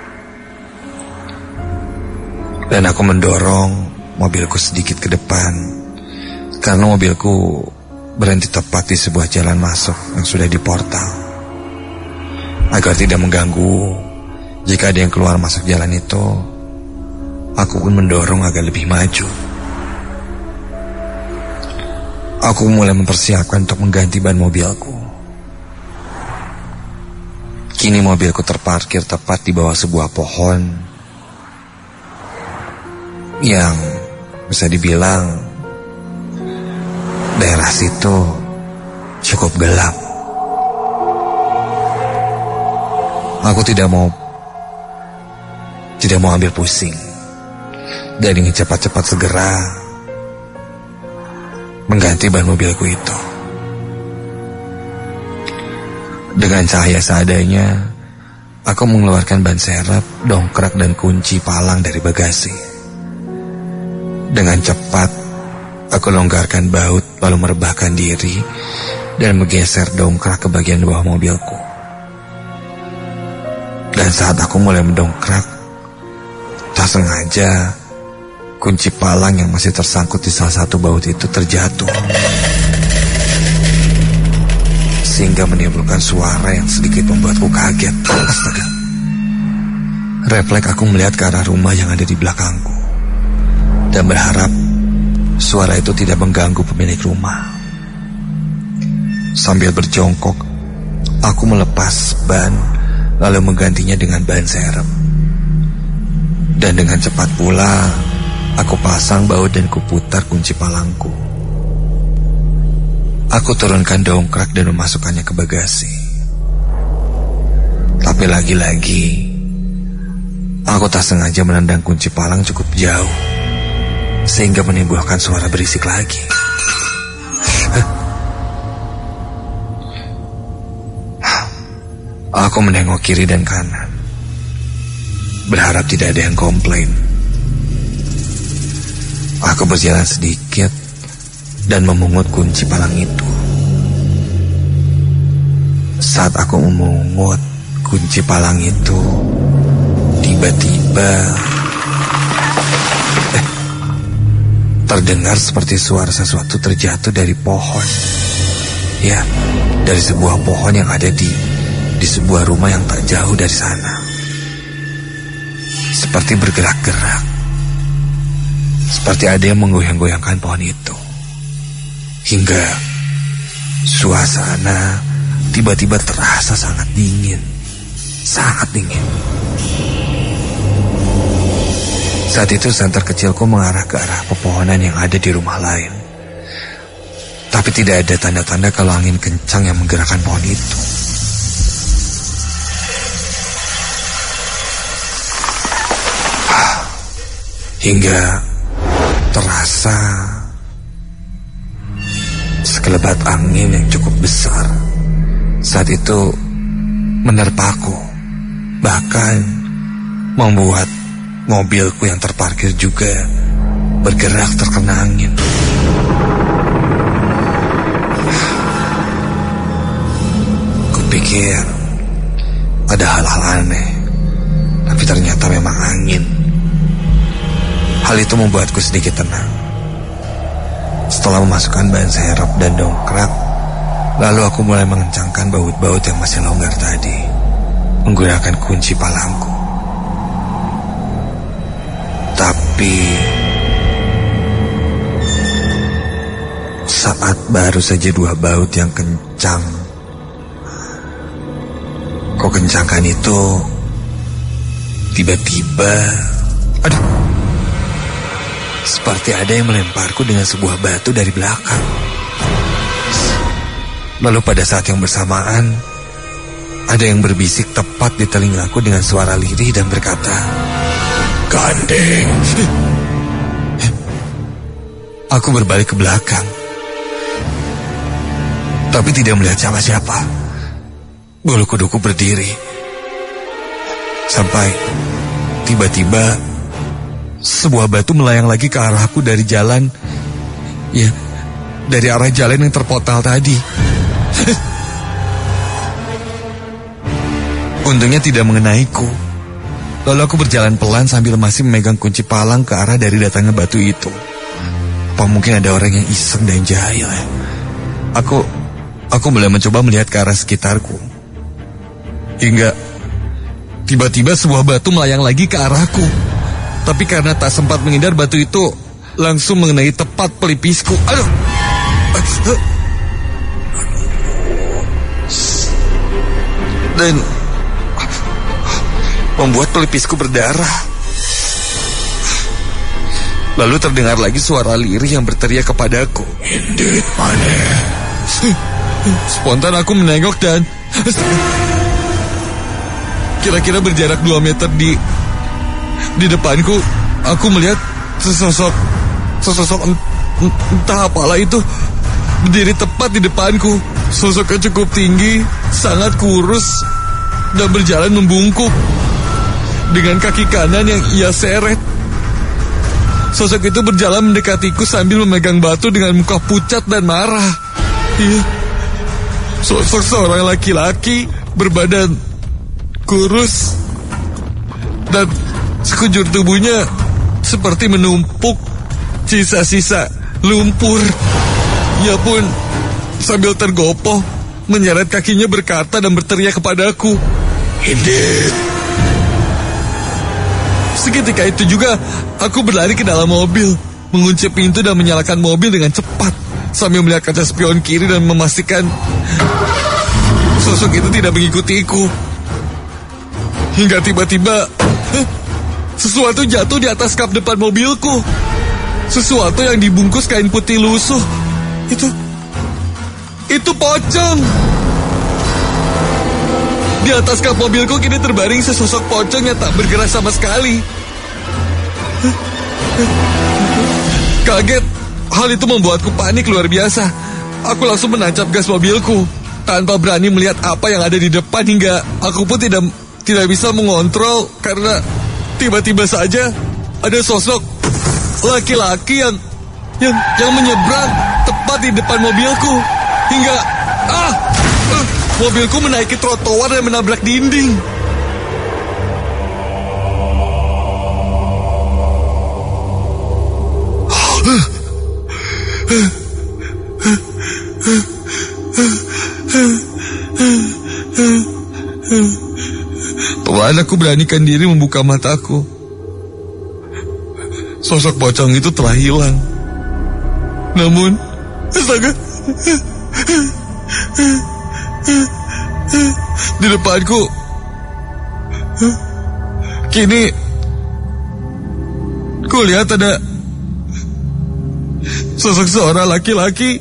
dan aku mendorong mobilku sedikit ke depan, karena mobilku berhenti tepat di sebuah jalan masuk yang sudah di portal. Agar tidak mengganggu jika ada yang keluar masuk jalan itu, aku pun mendorong agar lebih maju. Aku mulai mempersiapkan untuk mengganti ban mobilku. Kini mobilku terparkir tepat di bawah sebuah pohon yang bisa dibilang daerah situ cukup gelap. Aku tidak mau ambil pusing dan ingin cepat-cepat segera mengganti ban mobilku itu. Dengan cahaya seadanya, aku mengeluarkan ban serep, dongkrak dan kunci palang dari bagasi. Dengan cepat, aku longgarkan baut lalu merebahkan diri dan menggeser dongkrak ke bagian bawah mobilku. Dan saat aku mulai mendongkrak, tak sengaja kunci palang yang masih tersangkut di salah satu baut itu terjatuh, sehingga menimbulkan suara yang sedikit membuatku kaget. Astaga. Refleks aku melihat ke arah rumah yang ada di belakangku dan berharap suara itu tidak mengganggu pemilik rumah. Sambil berjongkok, aku melepas ban lalu menggantinya dengan ban serep. Dan dengan cepat pula aku pasang baut dan kuputar kunci palangku. Aku turunkan dongkrak dan memasukkannya ke bagasi. Tapi lagi-lagi aku tak sengaja menendang kunci palang cukup jauh, sehingga menimbulkan suara berisik lagi. Aku menengok kiri dan kanan, berharap tidak ada yang komplain. Aku berjalan sedikit dan memungut kunci palang itu. Saat aku memungut kunci palang itu, tiba-tiba terdengar seperti suara sesuatu terjatuh dari pohon. Ya, dari sebuah pohon yang ada di sebuah rumah yang tak jauh dari sana. Seperti bergerak-gerak, seperti ada yang menggoyang-goyangkan pohon itu. Hingga suasana tiba-tiba terasa sangat dingin. Sangat dingin. Saat itu senter kecilku mengarah ke arah pepohonan yang ada di rumah lain. Tapi tidak ada tanda-tanda kalau angin kencang yang menggerakkan pohon itu. Hingga terasa sekelebat angin yang cukup besar saat itu menerpaku, bahkan membuat mobilku yang terparkir juga bergerak terkena angin. Kupikir ada hal-hal aneh, tapi ternyata memang angin. Hal itu membuatku sedikit tenang. Setelah memasukkan ban serep dan dongkrak, lalu aku mulai mengencangkan baut-baut yang masih longgar tadi, menggunakan kunci palangku. Tapi saat baru saja 2 baut yang kencang kau kencangkan itu, tiba-tiba seperti ada yang melemparku dengan sebuah batu dari belakang. Lalu pada saat yang bersamaan, ada yang berbisik tepat di telingaku dengan suara lirih dan berkata, "Gandeng." Aku berbalik ke belakang, tapi tidak melihat siapa-siapa. Bulu kuduku berdiri. Sampai tiba-tiba sebuah batu melayang lagi ke arahku dari jalan. Ya, dari arah jalan yang terpotal tadi. Untungnya tidak mengenaiku. Lalu aku berjalan pelan sambil masih memegang kunci palang ke arah dari datangnya batu itu. Apa mungkin ada orang yang iseng dan jahil ya? Aku mulai mencoba melihat ke arah sekitarku. Hingga tiba-tiba sebuah batu melayang lagi ke arahku. Tapi karena tak sempat menghindar, batu itu langsung mengenai tepat pelipisku. Aduh! Dan membuat pelipisku berdarah. Lalu terdengar lagi suara lirih yang berteriak kepadaku, "Indit mana?" Spontan aku menengok dan kira-kira berjarak 2 meter di depanku, aku melihat sesosok entah apalah itu berdiri tepat di depanku. Sosoknya cukup tinggi, sangat kurus, dan berjalan membungkuk dengan kaki kanan yang ia seret. Sosok itu berjalan mendekatiku sambil memegang batu dengan muka pucat dan marah. Iya, sosok seorang laki-laki berbadan kurus dan sekujur tubuhnya seperti menumpuk sisa-sisa lumpur. Ia pun sambil tergopoh menyeret kakinya berkata dan berteriak kepadaku, "Indit." Seketika itu juga aku berlari ke dalam mobil, mengunci pintu dan menyalakan mobil dengan cepat sambil melihat kaca spion kiri dan memastikan sosok itu tidak mengikutiku. Hingga tiba-tiba sesuatu jatuh di atas kap depan mobilku. Sesuatu yang dibungkus kain putih lusuh. Itu pocong. Di atas kap mobilku kini terbaring sesosok pocong yang tak bergerak sama sekali. Kaget, hal itu membuatku panik luar biasa. Aku langsung menancap gas mobilku tanpa berani melihat apa yang ada di depan, hingga aku pun tidak bisa mengontrol karena tiba-tiba saja ada sosok laki-laki yang menyeberang tepat di depan mobilku. Hingga mobilku menaiki trotoar dan menabrak dinding. Pelan aku beranikan diri membuka mataku. Sosok pocong itu telah hilang. Namun, astaga, di depanku kini Kulihat ada sosok seorang laki-laki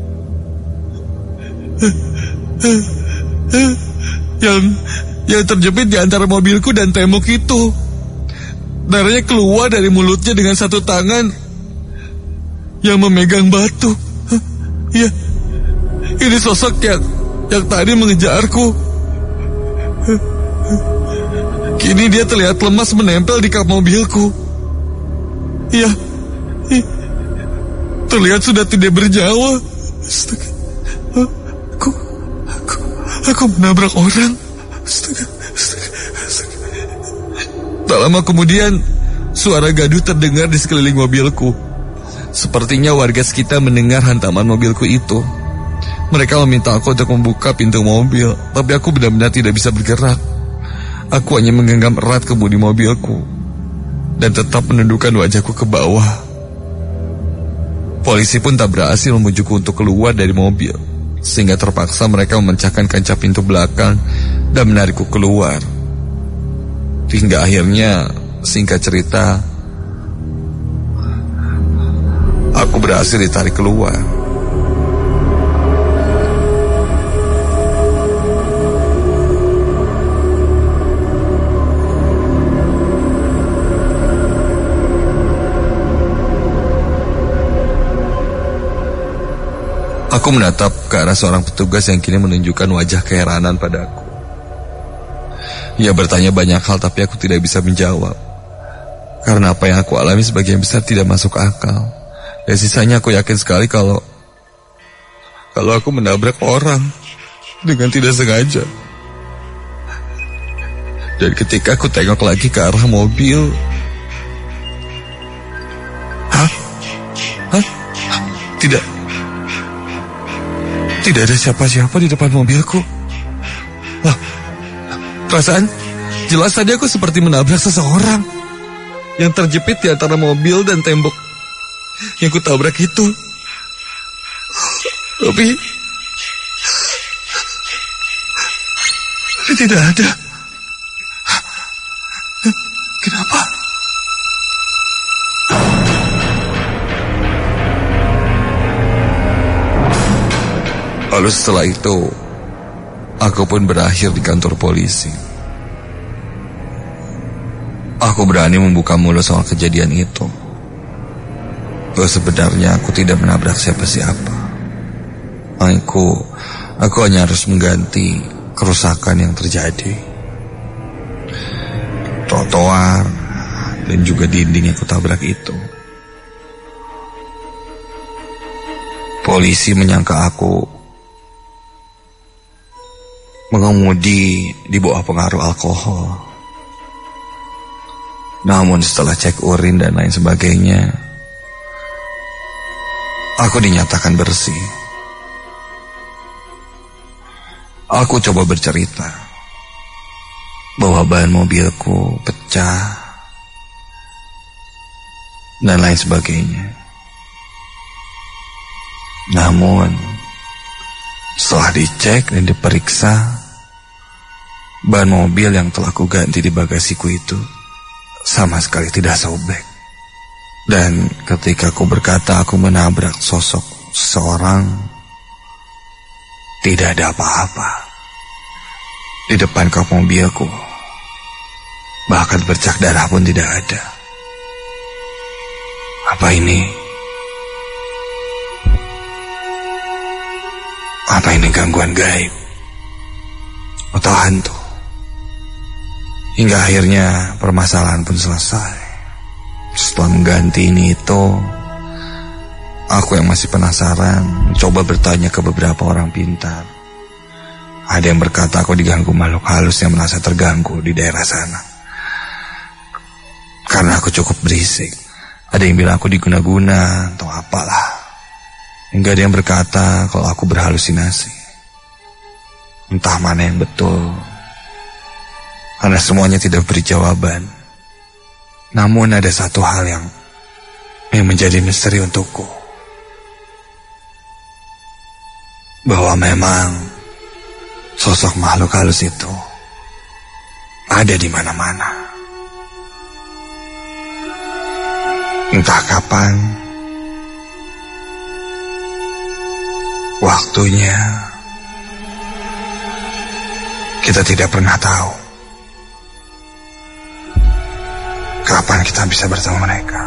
yang terjepit di antara mobilku dan tembok itu. Darahnya keluar dari mulutnya dengan satu tangan yang memegang batu. Ya, ini sosok yang tadi mengejarku. Kini dia terlihat lemas menempel di kap mobilku. Ya, terlihat sudah tidak bernyawa. Aku menabrak orang. Tak lama kemudian, suara gaduh terdengar di sekeliling mobilku. Sepertinya warga sekitar mendengar hantaman mobilku itu. Mereka meminta aku untuk membuka pintu mobil, tapi aku benar-benar tidak bisa bergerak. Aku hanya menggenggam erat kemudi mobilku dan tetap menundukkan wajahku ke bawah. Polisi pun tak berhasil membujukku untuk keluar dari mobil, sehingga terpaksa mereka memecahkan kaca pintu belakang dan menarikku keluar. Hingga akhirnya, singkat cerita, aku berhasil ditarik keluar. Aku menatap ke arah seorang petugas yang kini menunjukkan wajah keheranan padaku. Ia bertanya banyak hal, tapi aku tidak bisa menjawab. Karena apa yang aku alami sebagian besar tidak masuk akal. Dan sisanya aku yakin sekali kalau aku menabrak orang dengan tidak sengaja. Dan ketika aku tengok lagi ke arah mobil, Tidak ada siapa-siapa di depan mobilku. Lah, perasaan jelas tadi aku seperti menabrak seseorang yang terjepit di antara mobil dan tembok yang kutabrak itu. Tapi tidak ada. Kenapa? Lalu setelah itu, aku pun berakhir di kantor polisi. Aku berani membuka mulut soal kejadian itu. Bahwa sebenarnya aku tidak menabrak siapa-siapa. Aku hanya harus mengganti kerusakan yang terjadi. Trotoar dan juga dinding yang kutabrak itu. Polisi menyangka aku mengemudi di bawah pengaruh alkohol. Namun setelah cek urin dan lain sebagainya, aku dinyatakan bersih. Aku coba bercerita bahwa ban mobilku pecah dan lain sebagainya. Namun setelah dicek dan diperiksa, ban mobil yang telah kuganti di bagasiku itu sama sekali tidak sobek. Dan ketika aku berkata aku menabrak sosok seseorang, tidak ada apa-apa di depan kap mobilku. Bahkan bercak darah pun tidak ada. Apa ini gangguan gaib atau hantu? Hingga akhirnya permasalahan pun selesai. Setelah mengganti ini itu, aku yang masih penasaran mencoba bertanya ke beberapa orang pintar. Ada yang berkata aku diganggu makhluk halus yang merasa terganggu di daerah sana karena aku cukup berisik. Ada yang bilang aku diguna-guna atau apalah. Hingga ada yang berkata kalau aku berhalusinasi. Entah mana yang betul, karena semuanya tidak beri jawaban. Namun ada satu hal yang menjadi misteri untukku, bahwa memang sosok makhluk halus itu ada di mana-mana. Entah kapan waktunya, kita tidak pernah tahu kapan kita bisa bertemu mereka.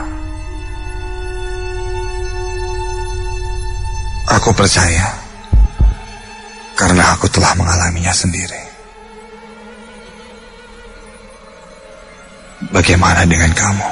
Aku percaya karena aku telah mengalaminya sendiri. Bagaimana dengan kamu?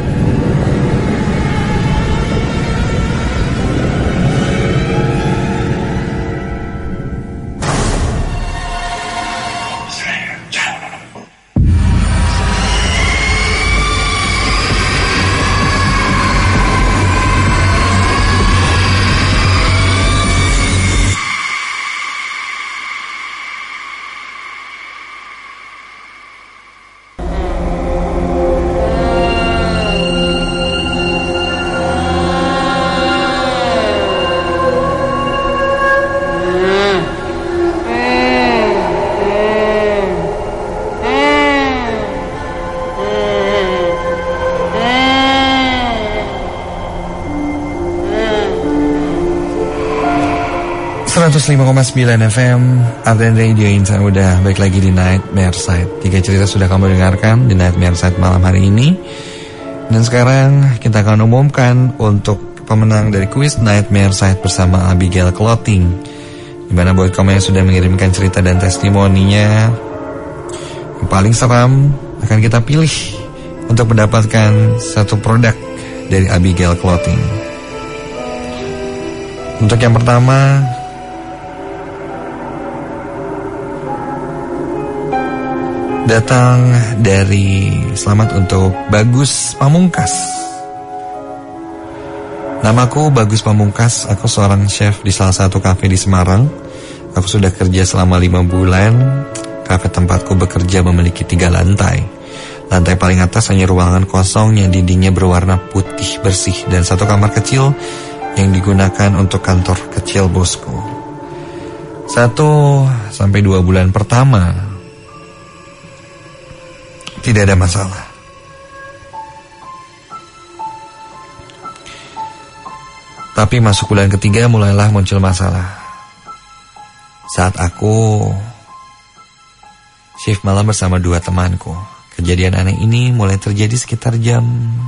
.9 FM Ardan Radio Insan udah balik lagi di Nightmare Side. 3 cerita sudah kamu dengarkan di Nightmare Side malam hari ini. Dan sekarang kita akan umumkan untuk pemenang dari kuis Nightmare Side bersama Abigail Clothing. Dimana buat kamu yang sudah mengirimkan cerita dan testimoninya yang paling seram akan kita pilih untuk mendapatkan satu produk dari Abigail Clothing. Untuk yang pertama, datang dari selamat untuk Bagus Pamungkas. Namaku Bagus Pamungkas, aku seorang chef di salah satu kafe di Semarang. Aku sudah kerja selama 5 bulan. Kafe tempatku bekerja memiliki 3 lantai. Lantai paling atas hanya ruangan kosong yang dindingnya berwarna putih bersih dan satu kamar kecil yang digunakan untuk kantor kecil bosku. 1-2 bulan pertama tidak ada masalah. Tapi masuk bulan ketiga mulailah muncul masalah. Saat aku shift malam bersama 2 temanku. Kejadian aneh ini mulai terjadi sekitar jam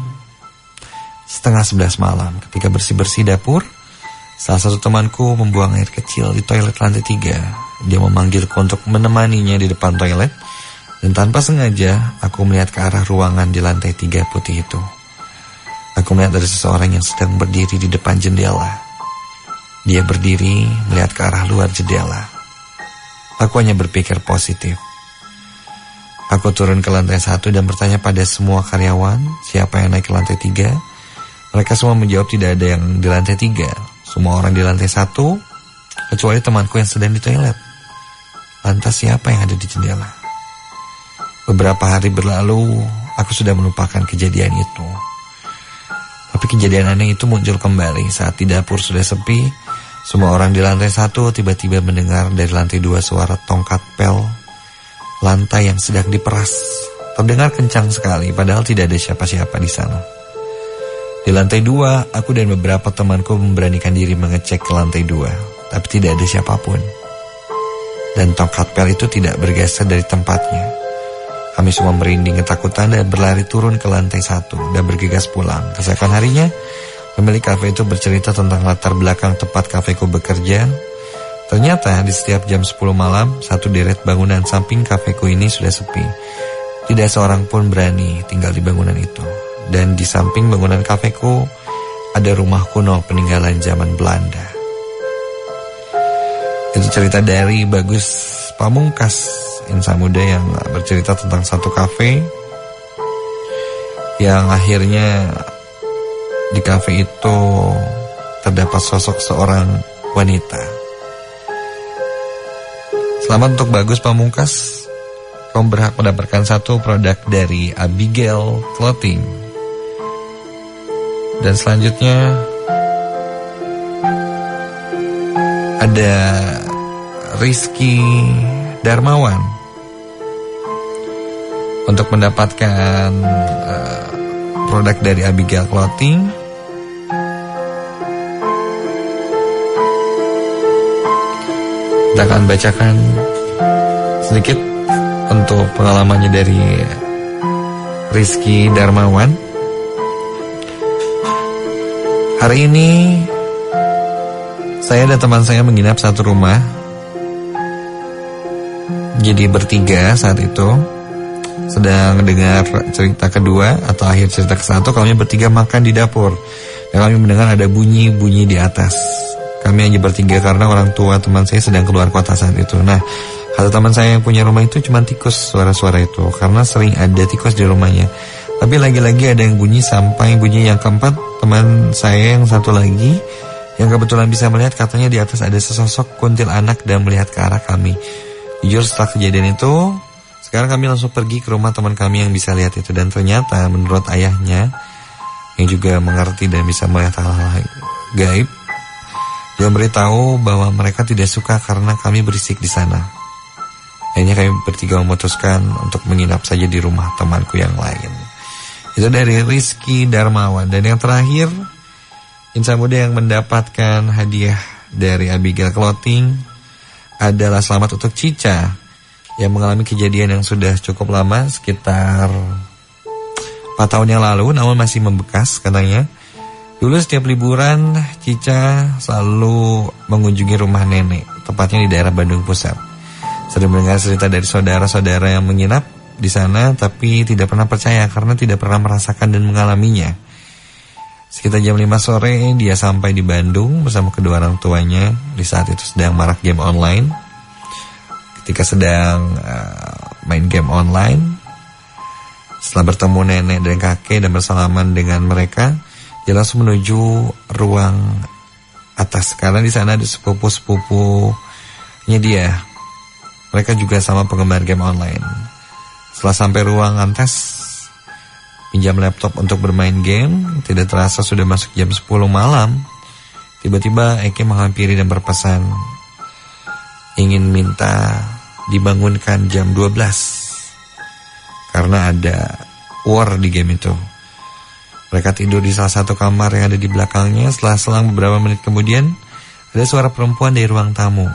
10:30 malam. Ketika bersih-bersih dapur, salah satu temanku membuang air kecil di toilet lantai 3. Dia memanggilku untuk menemaninya di depan toilet. Dan tanpa sengaja, aku melihat ke arah ruangan di lantai 3 putih itu. Aku melihat ada seseorang yang sedang berdiri di depan jendela. Dia berdiri melihat ke arah luar jendela. Aku hanya berpikir positif. Aku turun ke lantai 1 dan bertanya pada semua karyawan siapa yang naik ke lantai 3. Mereka semua menjawab tidak ada yang di lantai 3. Semua orang di lantai 1 kecuali temanku yang sedang di toilet. Lantas siapa yang ada di jendela? Beberapa hari berlalu, aku sudah melupakan kejadian itu. Tapi kejadian aneh itu muncul kembali saat di dapur sudah sepi. Semua orang di lantai 1 tiba-tiba mendengar dari lantai 2 suara tongkat pel lantai yang sedang diperas. Terdengar kencang sekali, padahal tidak ada siapa-siapa di sana. Di lantai 2, aku dan beberapa temanku memberanikan diri mengecek ke lantai 2, tapi tidak ada siapapun. Dan tongkat pel itu tidak bergeser dari tempatnya. Kami semua merinding ketakutan dan berlari turun ke lantai 1 dan bergegas pulang. Keesokan harinya, pemilik kafe itu bercerita tentang latar belakang tempat kafeku bekerja. Ternyata di setiap jam 10 malam, satu deret bangunan samping kafeku ini sudah sepi. Tidak seorang pun berani tinggal di bangunan itu. Dan di samping bangunan kafeku, ada rumah kuno peninggalan zaman Belanda. Itu cerita dari Bagus Pamungkas, insan muda yang bercerita tentang satu kafe yang akhirnya di kafe itu terdapat sosok seorang wanita. Selamat untuk Bagus Pamungkas. Kamu berhak mendapatkan satu produk dari Abigail Clothing. Dan selanjutnya ada Rizky Darmawan untuk mendapatkan produk dari Abigail Clothing. Kita akan bacakan sedikit untuk pengalamannya dari Rizky Darmawan. Hari ini saya dan teman saya menginap satu rumah. Jadi bertiga saat itu sedang dengar cerita kedua atau akhir cerita ke-1. Kami bertiga makan di dapur dan kami mendengar ada bunyi-bunyi di atas. Kami hanya bertiga karena orang tua teman saya sedang keluar kota saat itu. Nah, kata teman saya yang punya rumah itu cuma tikus suara-suara itu, karena sering ada tikus di rumahnya. Tapi lagi-lagi ada yang bunyi sampai bunyi yang keempat. Teman saya yang satu lagi yang kebetulan bisa melihat, katanya di atas ada sesosok kuntilanak dan melihat ke arah kami. Jujur setelah kejadian itu, sekarang kami langsung pergi ke rumah teman kami yang bisa lihat itu. Dan ternyata menurut ayahnya yang juga mengerti dan bisa melihat hal-hal gaib, dia memberitahu bahwa mereka tidak suka karena kami berisik di sana. Akhirnya kami bertiga memutuskan untuk menginap saja di rumah temanku yang lain. Itu dari Rizky Darmawan. Dan yang terakhir, insan muda yang mendapatkan hadiah dari Abigail Clothing adalah selamat untuk Cica yang mengalami kejadian yang sudah cukup lama, sekitar 4 tahun yang lalu, namun masih membekas katanya. Dulu setiap liburan Cica selalu mengunjungi rumah nenek, tepatnya di daerah Bandung Pusat. Sering mendengar cerita dari saudara-saudara yang menginap di sana, tapi tidak pernah percaya karena tidak pernah merasakan dan mengalaminya. Sekitar jam 5 sore dia sampai di Bandung bersama kedua orang tuanya. Di saat itu sedang marak game online. Ketika sedang main game online, setelah bertemu nenek dan kakek dan bersalaman dengan mereka, dia langsung menuju ruang atas karena di sana ada sepupu-sepupunya dia. Mereka juga sama penggemar game online. Setelah sampai ruang atas, pinjam laptop untuk bermain game, tidak terasa sudah masuk jam 10 malam. Tiba-tiba Eke menghampiri dan berpesan ingin minta dibangunkan jam 12 karena ada war di game itu. Mereka tidur di salah satu kamar yang ada di belakangnya. Setelah selang beberapa menit kemudian, ada suara perempuan dari ruang tamu.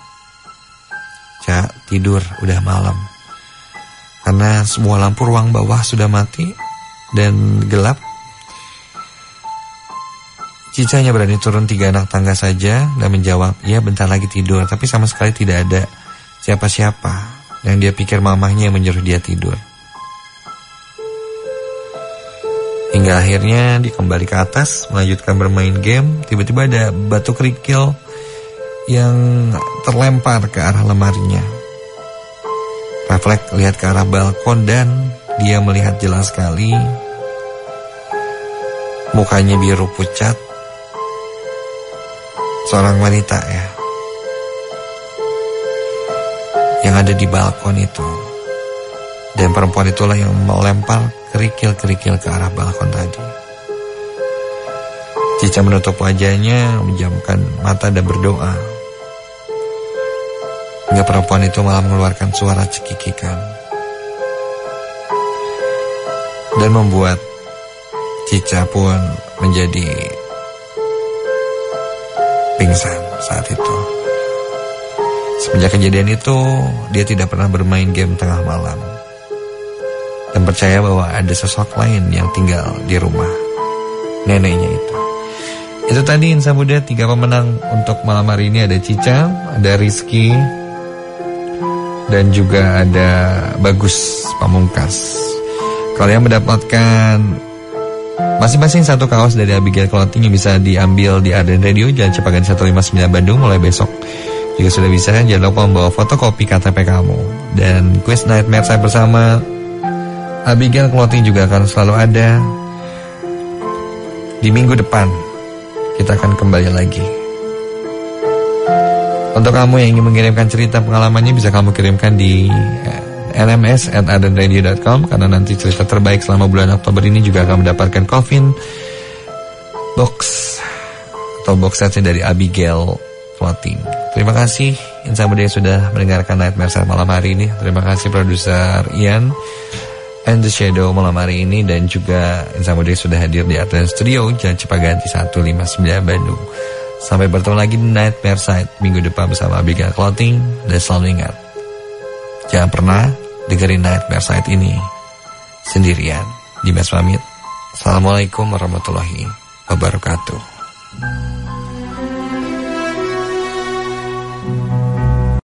Cak, tidur, udah malam. Karena semua lampu ruang bawah sudah mati dan gelap, Cica hanya berani turun 3 anak tangga saja dan menjawab, "Iya, bentar lagi tidur." Tapi sama sekali tidak ada siapa-siapa yang dia pikir mamahnya yang menyuruh dia tidur. Hingga akhirnya dia kembali ke atas, melanjutkan bermain game. Tiba-tiba ada batu kerikil yang terlempar ke arah lemarinya. Refleks lihat ke arah balkon dan dia melihat jelas sekali mukanya biru pucat, seorang wanita ya, yang ada di balkon itu. Dan perempuan itulah yang melempar kerikil-kerikil ke arah balkon tadi. Cica menutup wajahnya, menjamkan mata dan berdoa. Hingga perempuan itu malah mengeluarkan suara cekikikan dan membuat Cica pun menjadi pingsan saat itu. Semenjak kejadian itu, dia tidak pernah bermain game tengah malam dan percaya bahwa ada sosok lain yang tinggal di rumah neneknya itu. Itu tadi insan muda 3 pemenang untuk malam hari ini. Ada Cica, ada Rizky, dan juga ada Bagus Pamungkas. Kalian mendapatkan masing-masing 1 kaos dari Abigail Clothing yang bisa diambil di Ardan Radio Jalan Cipagan 159 Bandung mulai besok. Jika sudah bisa, jangan lupa membawa fotokopi KTP kamu. Dan Quiz Nightmare saya bersama Abigail Clothing juga akan selalu ada di minggu depan. Kita akan kembali lagi. Untuk kamu yang ingin mengirimkan cerita pengalamannya, bisa kamu kirimkan di nms@ardenradio.com, karena nanti cerita terbaik selama bulan Oktober ini juga akan mendapatkan coffin box atau box setnya dari Abigail Clothing. Terima kasih insan muda yang sudah mendengarkan Nightmare malam hari ini. Terima kasih produser Ian, and the Shadow malam hari ini. Dan juga Insan Muda sudah hadir di Art Studio Jalan Cipaganti 159 Bandung. Sampai bertemu lagi di Nightmare Side minggu depan bersama Abigail Clothing. Dan selalu ingat, jangan pernah dengerin Nightmare Side ini sendirian. Dimas pamit. Assalamualaikum warahmatullahi wabarakatuh.